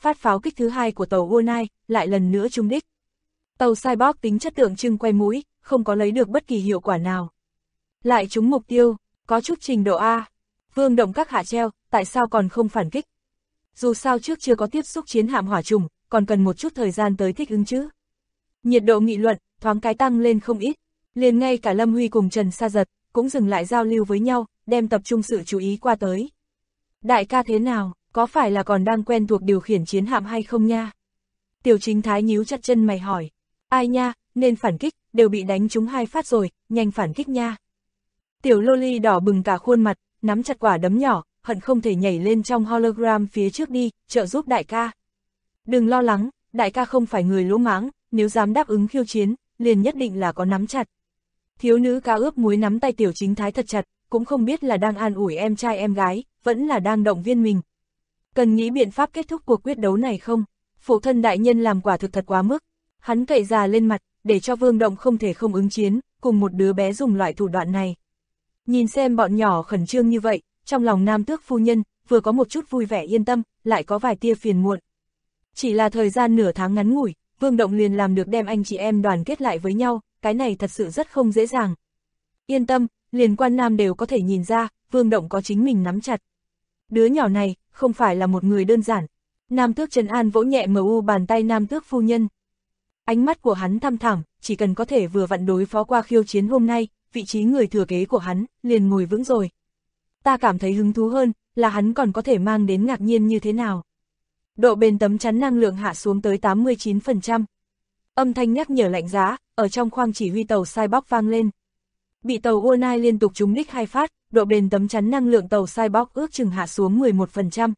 phát pháo kích thứ hai của tàu Wonai, lại lần nữa trúng đích. Tàu Cyborg tính chất tượng trưng quay mũi, không có lấy được bất kỳ hiệu quả nào. Lại trúng mục tiêu, có chút trình độ A. Vương Động các hạ treo, tại sao còn không phản kích? Dù sao trước chưa có tiếp xúc chiến hạm hỏa trùng, còn cần một chút thời gian tới thích ứng chứ. Nhiệt độ nghị luận, thoáng cái tăng lên không ít. Liền ngay cả Lâm Huy cùng Trần Sa Giật, cũng dừng lại giao lưu với nhau, đem tập trung sự chú ý qua tới. Đại ca thế nào, có phải là còn đang quen thuộc điều khiển chiến hạm hay không nha? Tiểu Chính Thái nhíu chặt chân mày hỏi. Ai nha, nên phản kích, đều bị đánh trúng 2 phát rồi, nhanh phản kích nha. Tiểu Loli đỏ bừng cả khuôn mặt, nắm chặt quả đấm nhỏ, hận không thể nhảy lên trong hologram phía trước đi, trợ giúp đại ca. Đừng lo lắng, đại ca không phải người lỗ mãng, nếu dám đáp ứng khiêu chiến, liền nhất định là có nắm chặt. Thiếu nữ cá ướp muối nắm tay Tiểu Chính Thái thật chặt, cũng không biết là đang an ủi em trai em gái, vẫn là đang động viên mình. Cần nghĩ biện pháp kết thúc cuộc quyết đấu này không? Phụ thân đại nhân làm quả thực thật quá mức. Hắn cậy già lên mặt, để cho Vương Động không thể không ứng chiến, cùng một đứa bé dùng loại thủ đoạn này. Nhìn xem bọn nhỏ khẩn trương như vậy, trong lòng Nam Tước phu nhân, vừa có một chút vui vẻ yên tâm, lại có vài tia phiền muộn. Chỉ là thời gian nửa tháng ngắn ngủi, Vương Động liền làm được đem anh chị em đoàn kết lại với nhau, cái này thật sự rất không dễ dàng. Yên tâm, liền Quan Nam đều có thể nhìn ra, Vương Động có chính mình nắm chặt. Đứa nhỏ này, không phải là một người đơn giản. Nam Tước Trần An vỗ nhẹ mu bàn tay Nam Tước phu nhân. Ánh mắt của hắn thăm thẳm, chỉ cần có thể vừa vặn đối phó qua khiêu chiến hôm nay, vị trí người thừa kế của hắn, liền ngồi vững rồi. Ta cảm thấy hứng thú hơn, là hắn còn có thể mang đến ngạc nhiên như thế nào. Độ bền tấm chắn năng lượng hạ xuống tới 89%. Âm thanh nhắc nhở lạnh giá, ở trong khoang chỉ huy tàu Cyborg vang lên. Bị tàu Wonai liên tục trúng đích 2 phát, độ bền tấm chắn năng lượng tàu Cyborg ước chừng hạ xuống 11%.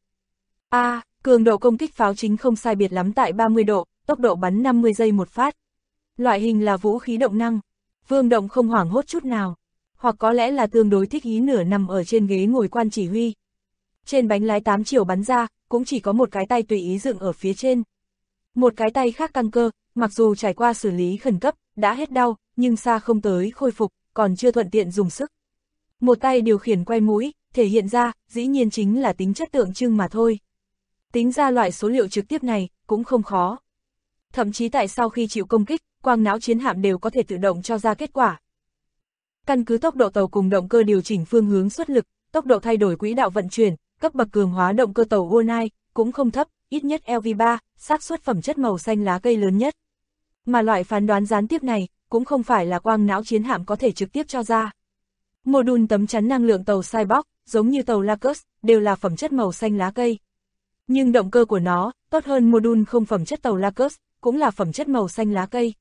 Cường độ công kích pháo chính không sai biệt lắm tại 30 độ, tốc độ bắn 50 giây một phát. Loại hình là vũ khí động năng. Vương Động không hoảng hốt chút nào. Hoặc có lẽ là tương đối thích ý nửa nằm ở trên ghế ngồi quan chỉ huy. Trên bánh lái 8 chiều bắn ra, cũng chỉ có một cái tay tùy ý dựng ở phía trên. Một cái tay khác căng cơ, mặc dù trải qua xử lý khẩn cấp, đã hết đau, nhưng xa không tới khôi phục, còn chưa thuận tiện dùng sức. Một tay điều khiển quay mũi, thể hiện ra, dĩ nhiên chính là tính chất tượng trưng mà thôi. Tính ra loại số liệu trực tiếp này, cũng không khó. Thậm chí tại sau khi chịu công kích, quang não chiến hạm đều có thể tự động cho ra kết quả. Căn cứ tốc độ tàu cùng động cơ điều chỉnh phương hướng xuất lực, tốc độ thay đổi quỹ đạo vận chuyển, cấp bậc cường hóa động cơ tàu Wonai cũng không thấp, ít nhất LV3, xác suất phẩm chất màu xanh lá cây lớn nhất. Mà loại phán đoán gián tiếp này, cũng không phải là quang não chiến hạm có thể trực tiếp cho ra. Mô-đun tấm chắn năng lượng tàu Cyborg, giống như tàu Lacus, đều là phẩm chất màu xanh lá cây. Nhưng động cơ của nó, tốt hơn mô-đun không phẩm chất tàu Lacus, cũng là phẩm chất màu xanh lá cây.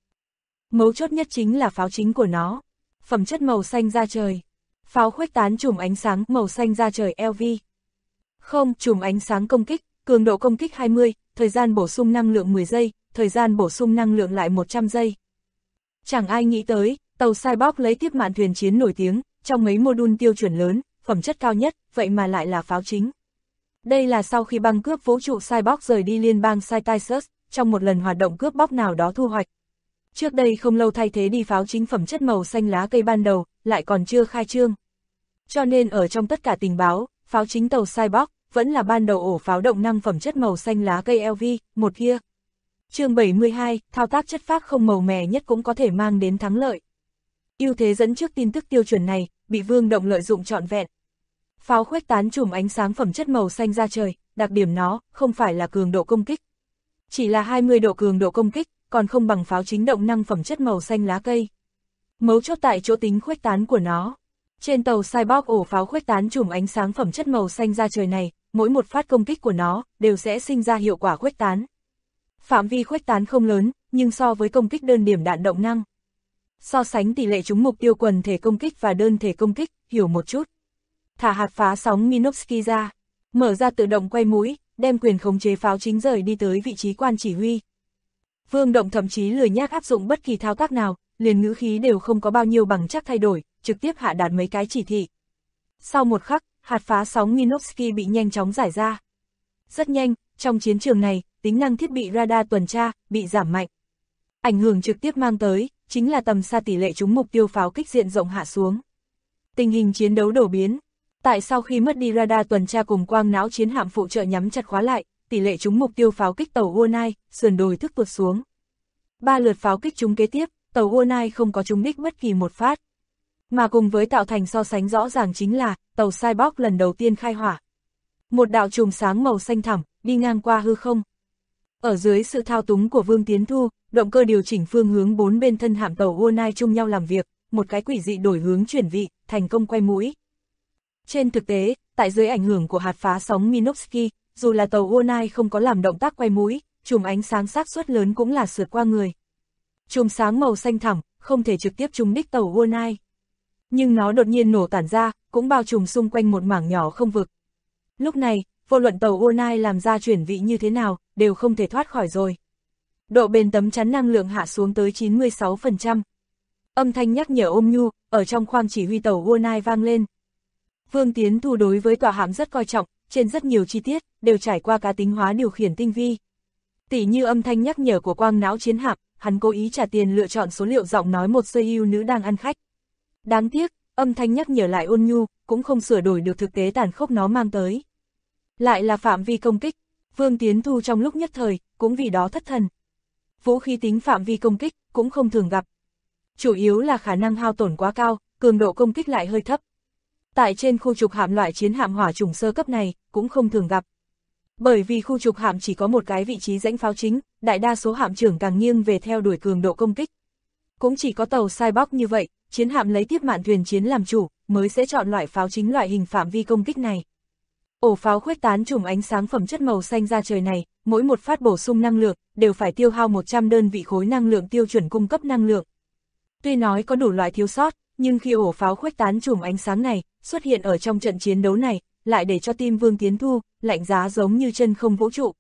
Mấu chốt nhất chính là pháo chính của nó. Phẩm chất màu xanh da trời. Pháo khuếch tán chùm ánh sáng màu xanh da trời LV. Không, chùm ánh sáng công kích, cường độ công kích 20, thời gian bổ sung năng lượng 10 giây, thời gian bổ sung năng lượng lại 100 giây. Chẳng ai nghĩ tới, tàu Cyborg lấy tiếp mạn thuyền chiến nổi tiếng, trong mấy mô-đun tiêu chuẩn lớn, phẩm chất cao nhất, vậy mà lại là pháo chính. Đây là sau khi băng cướp vũ trụ Cyborg rời đi liên bang Cytisus, trong một lần hoạt động cướp bóc nào đó thu hoạch. Trước đây không lâu thay thế đi pháo chính phẩm chất màu xanh lá cây ban đầu, lại còn chưa khai trương. Cho nên ở trong tất cả tình báo, pháo chính tàu Cyborg vẫn là ban đầu ổ pháo động năng phẩm chất màu xanh lá cây LV, một kia. Chương 72, thao tác chất phác không màu mè nhất cũng có thể mang đến thắng lợi. Ưu thế dẫn trước tin tức tiêu chuẩn này, bị Vương Động lợi dụng trọn vẹn. Pháo khuếch tán chùm ánh sáng phẩm chất màu xanh da trời, đặc điểm nó không phải là cường độ công kích. Chỉ là 20 độ cường độ công kích, còn không bằng pháo chính động năng phẩm chất màu xanh lá cây. Mấu chốt tại chỗ tính khuếch tán của nó. Trên tàu Cyborg ổ pháo khuếch tán chùm ánh sáng phẩm chất màu xanh da trời này, mỗi một phát công kích của nó đều sẽ sinh ra hiệu quả khuếch tán. Phạm vi khuếch tán không lớn, nhưng so với công kích đơn điểm đạn động năng. So sánh tỷ lệ trúng mục tiêu quần thể công kích và đơn thể công kích, hiểu một chút. Thả hạt phá sóng Minovsky ra, mở ra tự động quay mũi, đem quyền khống chế pháo chính rời đi tới vị trí quan chỉ huy. Vương Động thậm chí lười nhác áp dụng bất kỳ thao tác nào, liền ngữ khí đều không có bao nhiêu bằng chắc thay đổi, trực tiếp hạ đạt mấy cái chỉ thị. Sau một khắc, hạt phá sóng Minovsky bị nhanh chóng giải ra. Rất nhanh, trong chiến trường này, tính năng thiết bị radar tuần tra bị giảm mạnh. Ảnh hưởng trực tiếp mang tới, chính là tầm xa tỷ lệ trúng mục tiêu pháo kích diện rộng hạ xuống. Tình hình chiến đấu đổ biến. Tại sau khi mất đi radar tuần tra cùng quang não chiến hạm phụ trợ nhắm chặt khóa lại, tỷ lệ trúng mục tiêu pháo kích tàu Wonai, sườn đồi thức tuột xuống. 3 lượt pháo kích trúng kế tiếp, tàu Wonai không có trúng đích bất kỳ một phát. Mà cùng với tạo thành so sánh rõ ràng chính là, tàu Cyborg lần đầu tiên khai hỏa. Một đạo chùm sáng màu xanh thẳm, đi ngang qua hư không. Ở dưới sự thao túng của Vương Tiến Thu, động cơ điều chỉnh phương hướng 4 bên thân hạm tàu Wonai chung nhau làm việc, một cái quỷ dị đổi hướng chuyển vị, thành công quay mũi. Trên thực tế, tại dưới ảnh hưởng của hạt phá sóng Minovsky, dù là tàu Wonai không có làm động tác quay mũi, chùm ánh sáng xác suất lớn cũng là sượt qua người. Chùm sáng màu xanh thẳm, không thể trực tiếp trúng đích tàu Wonai. Nhưng nó đột nhiên nổ tản ra, cũng bao trùm xung quanh một mảng nhỏ không vực. Lúc này, vô luận tàu Wonai làm ra chuyển vị như thế nào, đều không thể thoát khỏi rồi. Độ bền tấm chắn năng lượng hạ xuống tới 96%. Âm thanh nhắc nhở ôm nhu, ở trong khoang chỉ huy tàu Wonai vang lên. Vương Tiến Thu đối với tòa hạm rất coi trọng, trên rất nhiều chi tiết, đều trải qua cá tính hóa điều khiển tinh vi. Tỉ như âm thanh nhắc nhở của quang não chiến hạm, hắn cố ý trả tiền lựa chọn số liệu giọng nói một sơ yêu nữ đang ăn khách. Đáng tiếc, âm thanh nhắc nhở lại ôn nhu, cũng không sửa đổi được thực tế tàn khốc nó mang tới. Lại là phạm vi công kích, Vương Tiến Thu trong lúc nhất thời, cũng vì đó thất thần. Vũ khí tính phạm vi công kích, cũng không thường gặp. Chủ yếu là khả năng hao tổn quá cao, cường độ công kích lại hơi thấp. Tại trên khu trục hạm loại chiến hạm hỏa chủng sơ cấp này, cũng không thường gặp. Bởi vì khu trục hạm chỉ có một cái vị trí rãnh pháo chính, đại đa số hạm trưởng càng nghiêng về theo đuổi cường độ công kích. Cũng chỉ có tàu Cyborg như vậy, chiến hạm lấy tiếp mạn thuyền chiến làm chủ, mới sẽ chọn loại pháo chính loại hình phạm vi công kích này. Ổ pháo khuếch tán chùm ánh sáng phẩm chất màu xanh ra trời này, mỗi một phát bổ sung năng lượng, đều phải tiêu hao 100 đơn vị khối năng lượng tiêu chuẩn cung cấp năng lượng. Tuy nói có đủ loại thiếu sót, nhưng khi ổ pháo khuếch tán chùm ánh sáng này, xuất hiện ở trong trận chiến đấu này, lại để cho tim Vương Tiến Thu, lạnh giá giống như chân không vũ trụ.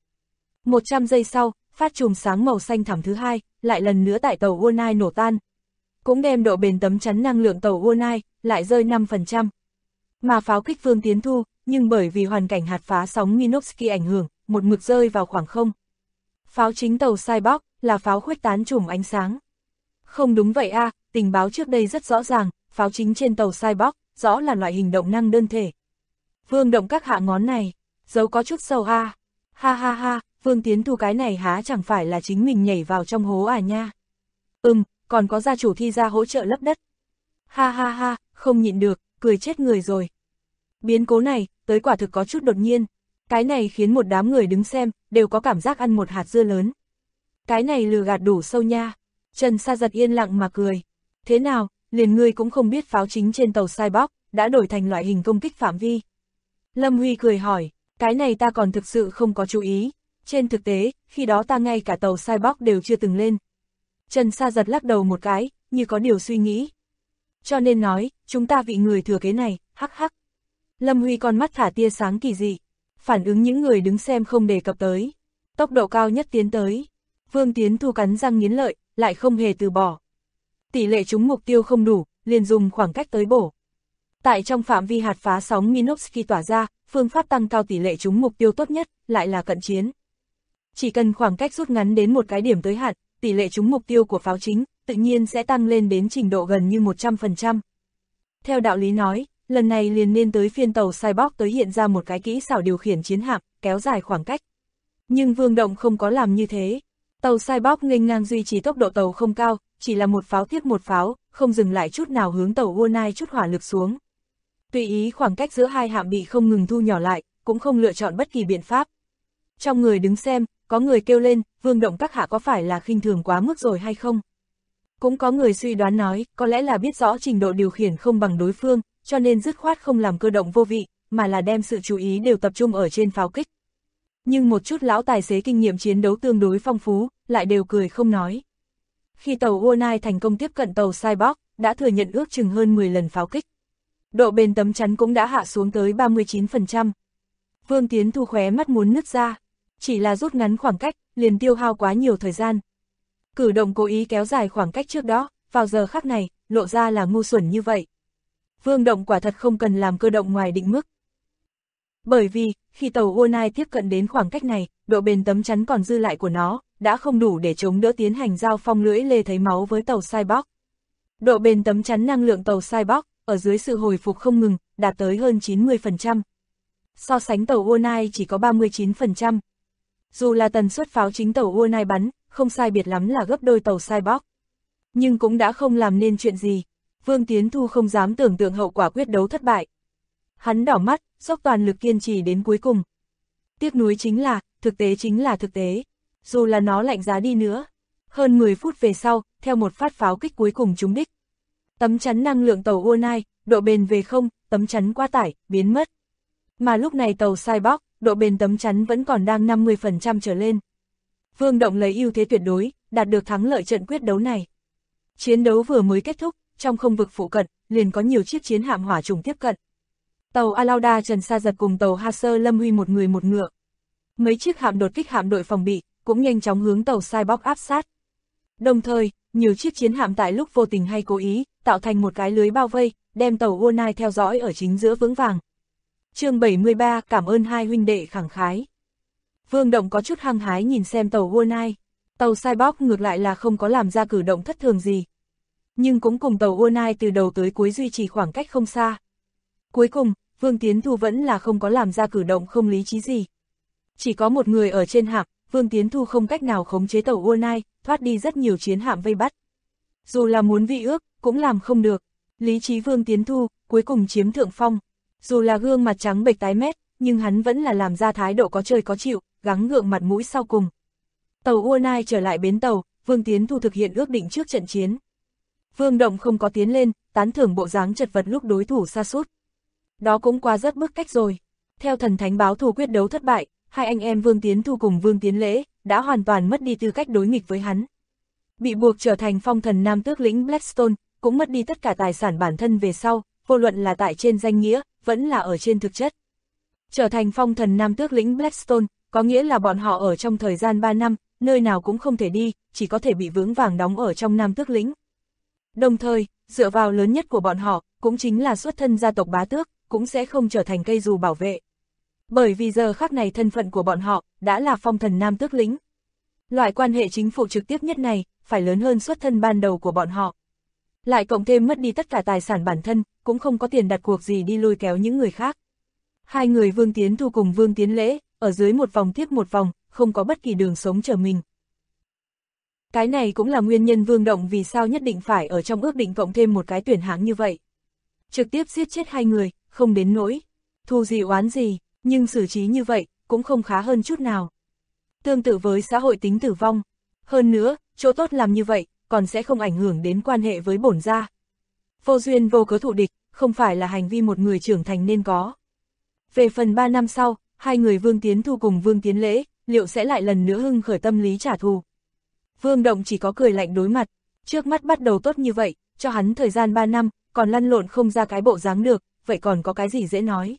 100 giây sau, phát chùm sáng màu xanh thẳm thứ hai, lại lần nữa tại tàu Wonai nổ tan. Cũng đem độ bền tấm chắn năng lượng tàu Wonai, lại rơi 5%. Mà pháo kích Vương Tiến Thu, nhưng bởi vì hoàn cảnh hạt phá sóng Minovsky ảnh hưởng, một mực rơi vào khoảng không. Pháo chính tàu Cyborg, là pháo khuếch tán chùm ánh sáng. Không đúng vậy a, tình báo trước đây rất rõ ràng, pháo chính trên tàu Cyborg, rõ là loại hình động năng đơn thể. Vương Động các hạ ngón này, dấu có chút sâu a. Ha ha ha, Vương Tiến Thu cái này há chẳng phải là chính mình nhảy vào trong hố à nha. Còn có gia chủ thi ra hỗ trợ lấp đất. Ha ha ha, không nhịn được, cười chết người rồi. Biến cố này, tới quả thực có chút đột nhiên. Cái này khiến một đám người đứng xem, đều có cảm giác ăn một hạt dưa lớn. Cái này lừa gạt đủ sâu nha. Trần Sa Giật yên lặng mà cười. Thế nào, liền ngươi cũng không biết pháo chính trên tàu Cyborg, đã đổi thành loại hình công kích phạm vi. Lâm Huy cười hỏi, cái này ta còn thực sự không có chú ý. Trên thực tế, khi đó ta ngay cả tàu Cyborg đều chưa từng lên. Trần Sa Giật lắc đầu một cái, như có điều suy nghĩ. Cho nên nói, chúng ta vị người thừa kế này, hắc hắc. Lâm Huy con mắt thả tia sáng kỳ dị, phản ứng những người đứng xem không đề cập tới. Tốc độ cao nhất tiến tới. Vương Tiến Thu cắn răng nghiến lợi, lại không hề từ bỏ. Tỷ lệ trúng mục tiêu không đủ, liền dùng khoảng cách tới bổ. Tại trong phạm vi hạt phá sóng Minovsky tỏa ra, phương pháp tăng cao tỷ lệ trúng mục tiêu tốt nhất, lại là cận chiến. Chỉ cần khoảng cách rút ngắn đến một cái điểm tới hạn, tỷ lệ trúng mục tiêu của pháo chính, tự nhiên sẽ tăng lên đến trình độ gần như 100%. Theo đạo lý nói, lần này liền nên tới phiên tàu Cyborg tới hiện ra một cái kỹ xảo điều khiển chiến hạm, kéo dài khoảng cách. Nhưng Vương Động không có làm như thế. Tàu Cyborg nghênh ngang duy trì tốc độ tàu không cao, chỉ là một pháo tiếp một pháo, không dừng lại chút nào hướng tàu Wonai chút hỏa lực xuống. Tùy ý khoảng cách giữa hai hạm bị không ngừng thu nhỏ lại, cũng không lựa chọn bất kỳ biện pháp. Trong người đứng xem, có người kêu lên, Vương Động các hạ có phải là khinh thường quá mức rồi hay không? Cũng có người suy đoán nói, có lẽ là biết rõ trình độ điều khiển không bằng đối phương, cho nên dứt khoát không làm cơ động vô vị, mà là đem sự chú ý đều tập trung ở trên pháo kích. Nhưng một chút lão tài xế kinh nghiệm chiến đấu tương đối phong phú, lại đều cười không nói. Khi tàu Wonai thành công tiếp cận tàu Cyborg, đã thừa nhận ước chừng hơn 10 lần pháo kích. Độ bền tấm chắn cũng đã hạ xuống tới 39%. Vương Tiến Thu khóe mắt muốn nứt ra, chỉ là rút ngắn khoảng cách, liền tiêu hao quá nhiều thời gian. Cử động cố ý kéo dài khoảng cách trước đó, vào giờ khắc này, lộ ra là ngu xuẩn như vậy. Vương Động quả thật không cần làm cơ động ngoài định mức. Bởi vì, khi tàu Wonai tiếp cận đến khoảng cách này, độ bền tấm chắn còn dư lại của nó, đã không đủ để chống đỡ tiến hành giao phong lưỡi lê thấy máu với tàu Cyborg. Độ bền tấm chắn năng lượng tàu Cyborg, ở dưới sự hồi phục không ngừng, đạt tới hơn 90%. So sánh tàu Wonai chỉ có 39%. Dù là tần suất pháo chính tàu Uonai bắn, không sai biệt lắm là gấp đôi tàu Cyborg. Nhưng cũng đã không làm nên chuyện gì. Vương Tiến Thu không dám tưởng tượng hậu quả quyết đấu thất bại. Hắn đỏ mắt, dốc toàn lực kiên trì đến cuối cùng. Tiếc nuối chính là, thực tế chính là thực tế. Dù là nó lạnh giá đi nữa. Hơn 10 phút về sau, theo một phát pháo kích cuối cùng trúng đích. Tấm chắn năng lượng tàu Uonai, độ bền về không, tấm chắn quá tải, biến mất. Mà lúc này tàu Cyborg, độ bền tấm chắn vẫn còn đang 50% trở lên. Vương Động lấy ưu thế tuyệt đối, đạt được thắng lợi trận quyết đấu này. Chiến đấu vừa mới kết thúc, trong không vực phụ cận, liền có nhiều chiếc chiến hạm hỏa trùng tiếp cận. Tàu Alauda Trần Sa Giật cùng tàu Haser Lâm Huy một người một ngựa. Mấy chiếc hạm đột kích hạm đội phòng bị, cũng nhanh chóng hướng tàu Cyborg áp sát. Đồng thời, nhiều chiếc chiến hạm tại lúc vô tình hay cố ý, tạo thành một cái lưới bao vây, đem tàu Uonai theo dõi ở chính giữa vững vàng. Chương 73, cảm ơn hai huynh đệ khẳng khái. Vương Động có chút hăng hái nhìn xem tàu Uonai. Tàu Cyborg ngược lại là không có làm ra cử động thất thường gì. Nhưng cũng cùng tàu Uonai từ đầu tới cuối duy trì khoảng cách không xa. Cuối cùng, Vương Tiến Thu vẫn là không có làm ra cử động không lý trí gì. Chỉ có một người ở trên hạm, Vương Tiến Thu không cách nào khống chế tàu Uonai, thoát đi rất nhiều chiến hạm vây bắt. Dù là muốn vi ước, cũng làm không được. Lý trí Vương Tiến Thu, cuối cùng chiếm thượng phong. Dù là gương mặt trắng bệch tái mét, nhưng hắn vẫn là làm ra thái độ có chơi có chịu, gắng gượng mặt mũi sau cùng. Tàu Uonai trở lại bến tàu, Vương Tiến Thu thực hiện ước định trước trận chiến. Vương Động không có tiến lên, tán thưởng bộ dáng chật vật lúc đối thủ sa sút. Đó cũng quá rất bức cách rồi. Theo thần thánh báo thù quyết đấu thất bại, hai anh em Vương Tiến Thu cùng Vương Tiến Lễ đã hoàn toàn mất đi tư cách đối nghịch với hắn. Bị buộc trở thành phong thần nam tước lĩnh Blackstone, cũng mất đi tất cả tài sản bản thân về sau, vô luận là tại trên danh nghĩa, vẫn là ở trên thực chất. Trở thành phong thần nam tước lĩnh Blackstone, có nghĩa là bọn họ ở trong thời gian 3 năm, nơi nào cũng không thể đi, chỉ có thể bị vững vàng đóng ở trong nam tước lĩnh. Đồng thời, dựa vào lớn nhất của bọn họ, cũng chính là xuất thân gia tộc bá tước, cũng sẽ không trở thành cây dù bảo vệ. Bởi vì giờ khắc này thân phận của bọn họ, đã là phong thần nam tước lĩnh. Loại quan hệ chính phủ trực tiếp nhất này, phải lớn hơn xuất thân ban đầu của bọn họ. Lại cộng thêm mất đi tất cả tài sản bản thân, cũng không có tiền đặt cuộc gì đi lôi kéo những người khác. Hai người Vương Tiến Thu cùng Vương Tiến Lễ, ở dưới một vòng tiếp một vòng, không có bất kỳ đường sống chờ mình. Cái này cũng là nguyên nhân Vương Động vì sao nhất định phải ở trong ước định cộng thêm một cái tuyển hạng như vậy. Trực tiếp giết chết hai người, không đến nỗi thù gì oán gì, nhưng xử trí như vậy, cũng không khá hơn chút nào. Tương tự với xã hội tính tử vong. Hơn nữa, chỗ tốt làm như vậy, còn sẽ không ảnh hưởng đến quan hệ với bổn gia. Vô duyên vô cớ thù địch, không phải là hành vi một người trưởng thành nên có. Về phần 3 năm sau, hai người Vương Tiến Thu cùng Vương Tiến Lễ, liệu sẽ lại lần nữa hưng khởi tâm lý trả thù? Vương Động chỉ có cười lạnh đối mặt, trước mắt bắt đầu tốt như vậy, cho hắn thời gian 3 năm, còn lăn lộn không ra cái bộ dáng được, vậy còn có cái gì dễ nói.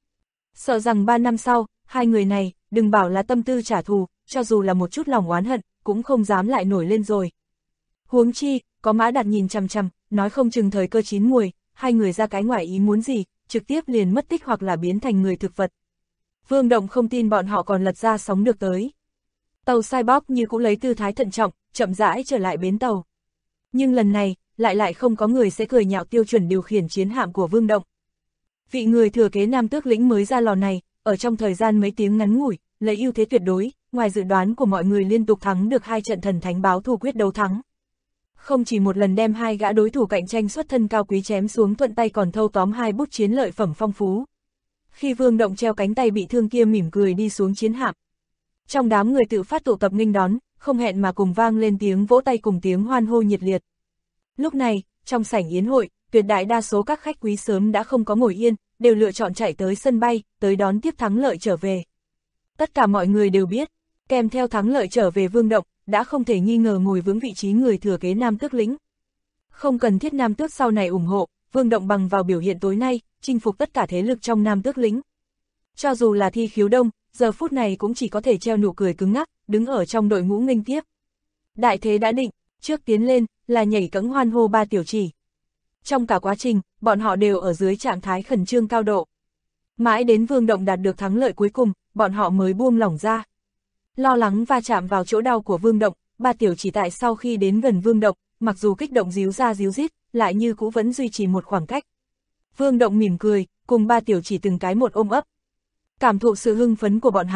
Sợ rằng 3 năm sau, hai người này, đừng bảo là tâm tư trả thù, cho dù là một chút lòng oán hận, cũng không dám lại nổi lên rồi. Huống chi, có Mã Đạt nhìn chằm chằm, nói không chừng thời cơ chín muồi, hai người ra cái ngoại ý muốn gì, trực tiếp liền mất tích hoặc là biến thành người thực vật. Vương Động không tin bọn họ còn lật ra sóng được tới. Tàu Cyborg như cũng lấy tư thái thận trọng, chậm rãi trở lại bến tàu. Nhưng lần này, lại không có người sẽ cười nhạo tiêu chuẩn điều khiển chiến hạm của Vương Động. Vị người thừa kế nam tước lĩnh mới ra lò này, ở trong thời gian mấy tiếng ngắn ngủi, lấy ưu thế tuyệt đối, ngoài dự đoán của mọi người liên tục thắng được 2 trận thần thánh báo thù quyết đấu thắng. Không chỉ một lần đem 2 gã đối thủ cạnh tranh xuất thân cao quý chém xuống thuận tay, còn thâu tóm 2 bút chiến lợi phẩm phong phú. Khi Vương Động treo cánh tay bị thương kia mỉm cười đi xuống chiến hạm, trong đám người tự phát tụ tập nghênh đón, không hẹn mà cùng vang lên tiếng vỗ tay cùng tiếng hoan hô nhiệt liệt. Lúc này, trong sảnh yến hội, tuyệt đại đa số các khách quý sớm đã không có ngồi yên, đều lựa chọn chạy tới sân bay, tới đón tiếp thắng lợi trở về. Tất cả mọi người đều biết, kèm theo thắng lợi trở về Vương Động, đã không thể nghi ngờ ngồi vững vị trí người thừa kế nam tước lĩnh. Không cần thiết nam tước sau này ủng hộ, Vương Động bằng vào biểu hiện tối nay, chinh phục tất cả thế lực trong nam tước lĩnh. Cho dù là Thi Khiếu Đông, giờ phút này cũng chỉ có thể treo nụ cười cứng ngắc, đứng ở trong đội ngũ nghênh tiếp. Đại thế đã định, trước tiến lên, là nhảy cẫng hoan hô 3 tiểu chỉ. Trong cả quá trình, bọn họ đều ở dưới trạng thái khẩn trương cao độ. Mãi đến Vương Động đạt được thắng lợi cuối cùng, bọn họ mới buông lỏng ra. Lo lắng va chạm vào chỗ đau của Vương Động, 3 tiểu chỉ tại sau khi đến gần Vương Động, mặc dù kích động ríu ra ríu rít, lại như cũ vẫn duy trì một khoảng cách. Vương Động mỉm cười, cùng 3 tiểu chỉ từng cái một ôm ấp. Cảm thụ sự hưng phấn của bọn hắn,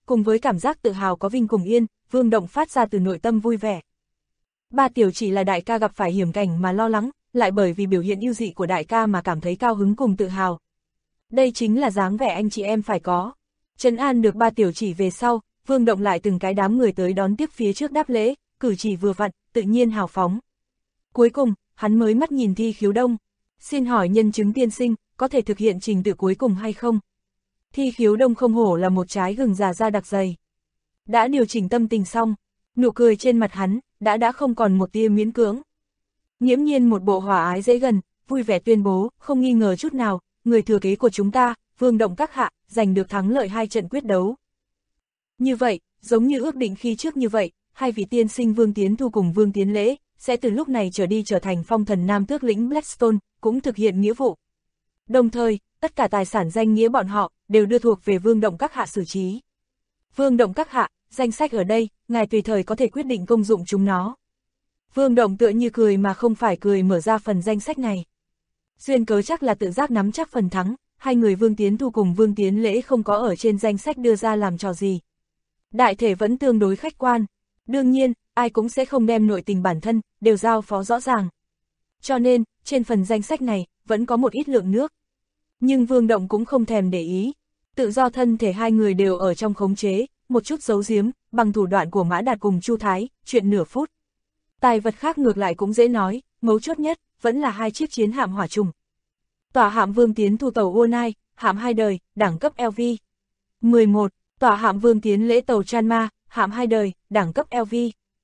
cùng với cảm giác tự hào có vinh cùng yên, Vương Động phát ra từ nội tâm vui vẻ. Ba tiểu chỉ là đại ca gặp phải hiểm cảnh mà lo lắng, lại bởi vì biểu hiện ưu dị của đại ca mà cảm thấy cao hứng cùng tự hào. Đây chính là dáng vẻ anh chị em phải có. Trấn an được ba tiểu chỉ về sau, Vương Động lại từng cái đám người tới đón tiếp phía trước đáp lễ, cử chỉ vừa vặn, tự nhiên hào phóng. Cuối cùng, hắn mới mắt nhìn Thi Khiếu Đông. Xin hỏi nhân chứng tiên sinh, có thể thực hiện trình tự cuối cùng hay không? Thi Khiếu Đông không hổ là một trái gừng già da đặc dày. Đã điều chỉnh tâm tình xong, nụ cười trên mặt hắn, đã không còn một tia miễn cưỡng. Nghiễm nhiên một bộ hòa ái dễ gần, vui vẻ tuyên bố, không nghi ngờ chút nào, người thừa kế của chúng ta, Vương Động các hạ, giành được thắng lợi 2 trận quyết đấu. Như vậy, giống như ước định khi trước như vậy, hai vị tiên sinh Vương Tiến Thu cùng Vương Tiến Lễ, sẽ từ lúc này trở đi trở thành phong thần nam tước lĩnh Blackstone, cũng thực hiện nghĩa vụ. Đồng thời, tất cả tài sản danh nghĩa bọn họ, đều đưa thuộc về Vương Động các hạ xử trí. Vương Động các hạ, danh sách ở đây, ngài tùy thời có thể quyết định công dụng chúng nó. Vương Động tựa như cười mà không phải cười mở ra phần danh sách này. Duyên cớ chắc là tự giác nắm chắc phần thắng, hai người Vương Tiến Thu cùng Vương Tiến Lễ không có ở trên danh sách đưa ra làm trò gì. Đại thể vẫn tương đối khách quan. Đương nhiên, ai cũng sẽ không đem nội tình bản thân, đều giao phó rõ ràng. Cho nên, trên phần danh sách này, vẫn có một ít lượng nước. Nhưng Vương Động cũng không thèm để ý. Tự do thân thể hai người đều ở trong khống chế, một chút giấu giếm, bằng thủ đoạn của Mã Đạt cùng Chu Thái, chuyện nửa phút. Tài vật khác ngược lại cũng dễ nói, mấu chốt nhất, vẫn là 2 chiếc chiến hạm hỏa trùng. Tòa hạm Vương Tiến Thu tàu Uonai, hạm 2 đời, đẳng cấp LV. 11. Tòa hạm Vương Tiến Lễ tàu Chanma, hạm 2 đời, đẳng cấp LV.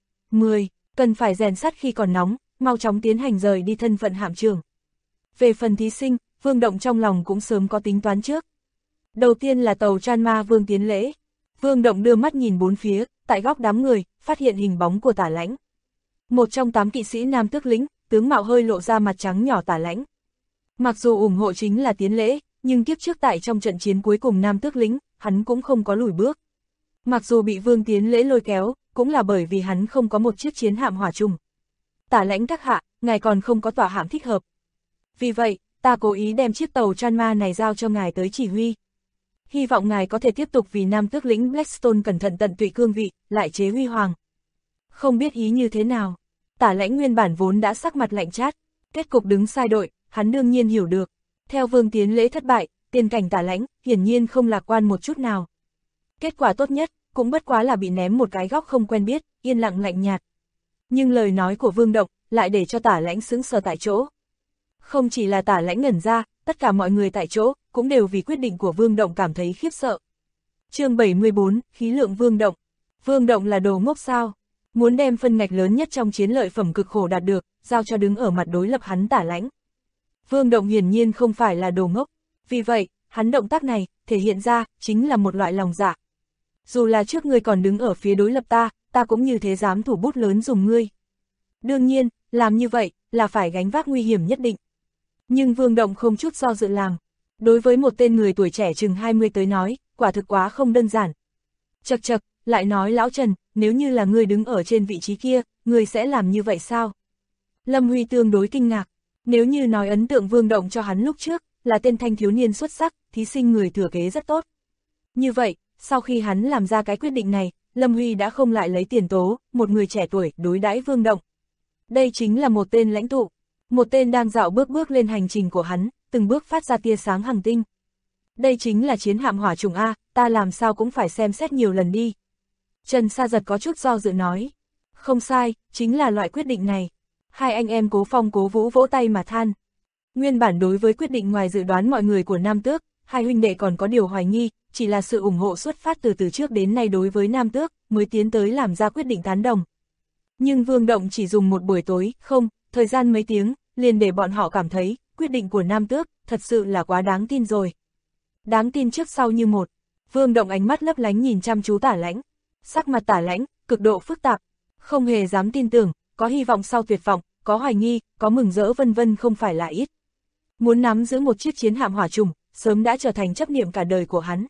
10. Cần phải rèn sắt khi còn nóng, mau chóng tiến hành rời đi thân phận hạm trưởng. Về phần thí sinh, Vương Động trong lòng cũng sớm có tính toán trước. Đầu tiên là tàu Chanma Vương Tiến Lễ. Vương Động đưa mắt nhìn bốn phía, tại góc đám người, phát hiện hình bóng của Tả Lãnh. Một trong 8 kỵ sĩ nam tước lĩnh, tướng mạo hơi lộ ra mặt trắng nhỏ Tả Lãnh. Mặc dù ủng hộ chính là Tiến Lễ, nhưng kiếp trước tại trong trận chiến cuối cùng nam tước lĩnh, hắn cũng không có lùi bước. Mặc dù bị Vương Tiến Lễ lôi kéo, cũng là bởi vì hắn không có một chiếc chiến hạm hỏa trùng. Tả Lãnh các hạ, ngài còn không có tòa hạm thích hợp. Vì vậy, ta cố ý đem chiếc tàu Chanma này giao cho ngài tới chỉ huy. Hy vọng ngài có thể tiếp tục vì nam tước lĩnh Blackstone cẩn thận tận tụy cương vị, lại chế huy hoàng. Không biết ý như thế nào, Tả Lãnh nguyên bản vốn đã sắc mặt lạnh chát, kết cục đứng sai đội, hắn đương nhiên hiểu được. Theo Vương Tiến Lễ thất bại, tiền cảnh Tả Lãnh hiển nhiên không lạc quan một chút nào. Kết quả tốt nhất, cũng bất quá là bị ném một cái góc không quen biết, yên lặng lạnh nhạt. Nhưng lời nói của Vương Động lại để cho Tả Lãnh sững sờ tại chỗ. Không chỉ là Tả Lãnh ngẩn ra, tất cả mọi người tại chỗ cũng đều vì quyết định của Vương Động cảm thấy khiếp sợ. Chương 74, khí lượng Vương Động. Vương Động là đồ ngốc sao? Muốn đem phân ngạch lớn nhất trong chiến lợi phẩm cực khổ đạt được, giao cho đứng ở mặt đối lập hắn Tả Lãnh. Vương Động hiển nhiên không phải là đồ ngốc, vì vậy, hắn động tác này, thể hiện ra, chính là một loại lòng dạ. Dù là trước ngươi còn đứng ở phía đối lập ta cũng như thế dám thủ bút lớn dùng ngươi. Đương nhiên, làm như vậy, là phải gánh vác nguy hiểm nhất định. Nhưng Vương Động không chút do dự làm. Đối với một tên người tuổi trẻ chừng 20 tới nói, quả thực quá không đơn giản. Chậc chậc, lại nói lão Trần, nếu như là ngươi đứng ở trên vị trí kia, ngươi sẽ làm như vậy sao? Lâm Huy tương đối kinh ngạc. Nếu như nói ấn tượng Vương Động cho hắn lúc trước, là tên thanh thiếu niên xuất sắc, thí sinh người thừa kế rất tốt. Như vậy, sau khi hắn làm ra cái quyết định này, Lâm Huy đã không lại lấy tiền tố, một người trẻ tuổi, đối đãi Vương Động. Đây chính là một tên lãnh tụ, một tên đang dạo bước lên hành trình của hắn, từng bước phát ra tia sáng hành tinh. Đây chính là chiến hạm hỏa trùng A, ta làm sao cũng phải xem xét nhiều lần đi. Trần Sa Giật có chút do dự nói. Không sai, chính là loại quyết định này. Hai anh em Cố Phong Cố Vũ vỗ tay mà than. Nguyên bản đối với quyết định ngoài dự đoán mọi người của Nam Tước, hai huynh đệ còn có điều hoài nghi, chỉ là sự ủng hộ xuất phát từ trước đến nay đối với Nam Tước, mới tiến tới làm ra quyết định tán đồng. Nhưng Vương Động chỉ dùng một buổi tối, không, thời gian mấy tiếng, liền để bọn họ cảm thấy, quyết định của Nam Tước, thật sự là quá đáng tin rồi. Đáng tin trước sau như một. Vương Động ánh mắt lấp lánh nhìn chăm chú Tả Lãnh. Sắc mặt Tả Lãnh, cực độ phức tạp, không hề dám tin tưởng, có hy vọng sau tuyệt vọng, có hoài nghi, có mừng rỡ vân vân không phải là ít. Muốn nắm giữ một chiếc chiến hạm hỏa trùng, sớm đã trở thành chấp niệm cả đời của hắn.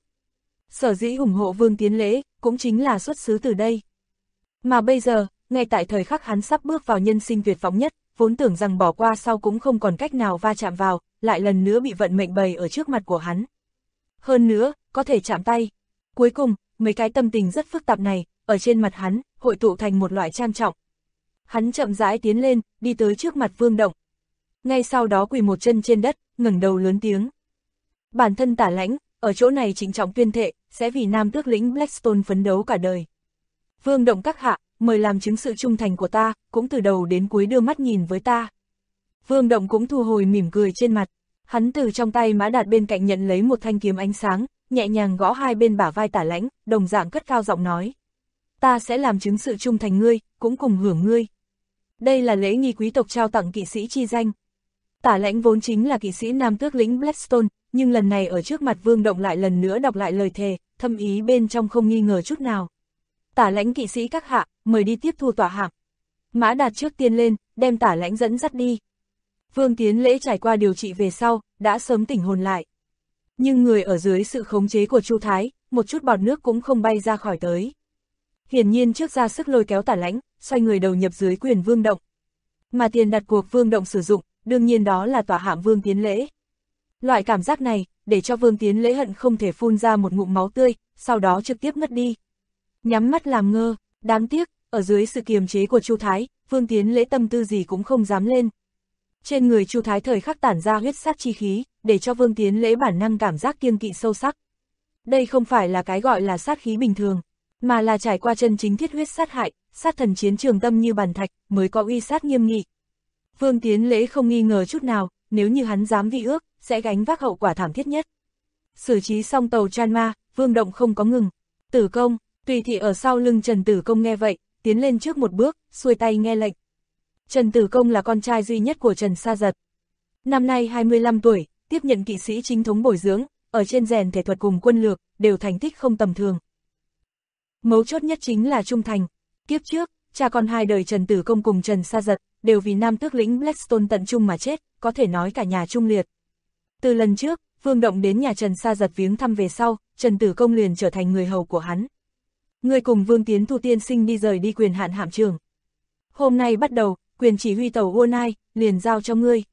Sở dĩ ủng hộ Vương Tiến Lễ, cũng chính là xuất xứ từ đây. Mà bây giờ, ngay tại thời khắc hắn sắp bước vào nhân sinh tuyệt vọng nhất, vốn tưởng rằng bỏ qua sau cũng không còn cách nào va chạm vào, lại lần nữa bị vận mệnh bày ở trước mặt của hắn. Hơn nữa, có thể chạm tay. Cuối cùng, mấy cái tâm tình rất phức tạp này, ở trên mặt hắn, hội tụ thành một loại trang trọng. Hắn chậm rãi tiến lên, đi tới trước mặt Vương Động. Ngay sau đó quỳ một chân trên đất, ngẩng đầu lớn tiếng. Bản thân Tả Lãnh, ở chỗ này trịnh trọng tuyên thệ, sẽ vì nam tước lĩnh Blackstone phấn đấu cả đời. Vương Động các hạ, mời làm chứng sự trung thành của ta, cũng từ đầu đến cuối đưa mắt nhìn với ta. Vương Động cũng thu hồi mỉm cười trên mặt, hắn từ trong tay Mã Đạt bên cạnh nhận lấy một thanh kiếm ánh sáng, nhẹ nhàng gõ hai bên bả vai Tả Lãnh, đồng dạng cất cao giọng nói. Ta sẽ làm chứng sự trung thành ngươi, cũng cùng hưởng ngươi. Đây là lễ nghi quý tộc trao tặng kỵ sĩ chi danh. Tả Lãnh vốn chính là kỵ sĩ nam tước lĩnh Blackstone, nhưng lần này ở trước mặt Vương Động lại lần nữa đọc lại lời thề, thâm ý bên trong không nghi ngờ chút nào. Tả Lãnh kỵ sĩ các hạ, mời đi tiếp thu tòa hạng. Mã Đạt trước tiên lên, đem Tả Lãnh dẫn dắt đi. Vương Tiến Lễ trải qua điều trị về sau, đã sớm tỉnh hồn lại. Nhưng người ở dưới sự khống chế của Chu Thái, một chút bọt nước cũng không bay ra khỏi tới. Hiển nhiên trước ra sức lôi kéo Tả Lãnh, xoay người đầu nhập dưới quyền Vương Động. Mà tiền đặt cuộc Vương Động sử dụng, đương nhiên đó là tòa hạng Vương Tiến Lễ. Loại cảm giác này, để cho Vương Tiến Lễ hận không thể phun ra một ngụm máu tươi, sau đó trực tiếp ngất đi. Nhắm mắt làm ngơ, đáng tiếc, ở dưới sự kiềm chế của Chu Thái, Vương Tiến Lễ tâm tư gì cũng không dám lên. Trên người Chu Thái thời khắc tản ra huyết sát chi khí, để cho Vương Tiến Lễ bản năng cảm giác kiêng kỵ sâu sắc. Đây không phải là cái gọi là sát khí bình thường, mà là trải qua chân chính thiết huyết sát hại, sát thần chiến trường tâm như bàn thạch, mới có uy sát nghiêm nghị. Vương Tiến Lễ không nghi ngờ chút nào, nếu như hắn dám vi ước, sẽ gánh vác hậu quả thảm thiết nhất. Xử trí xong tàu Tranma, Vương Động không có ngừng. Tử Công, Tùy Thị ở sau lưng Trần Tử Công nghe vậy, tiến lên trước một bước, xuôi tay nghe lệnh. Trần Tử Công là con trai duy nhất của Trần Sa Giật. Năm nay 25 tuổi, tiếp nhận kỵ sĩ chính thống bồi dưỡng, ở trên rèn thể thuật cùng quân lược, đều thành tích không tầm thường. Mấu chốt nhất chính là trung thành. Kiếp trước, cha con hai đời Trần Tử Công cùng Trần Sa Giật, đều vì nam tước lĩnh Blackstone tận trung mà chết, có thể nói cả nhà trung liệt. Từ lần trước, Vương Động đến nhà Trần Sa Giật viếng thăm về sau, Trần Tử Công liền trở thành người hầu của hắn. Ngươi cùng Vương Tiến Thu tiên sinh đi rời đi quyền hạn hạm trưởng. Hôm nay bắt đầu, quyền chỉ huy tàu Wonai, liền giao cho ngươi.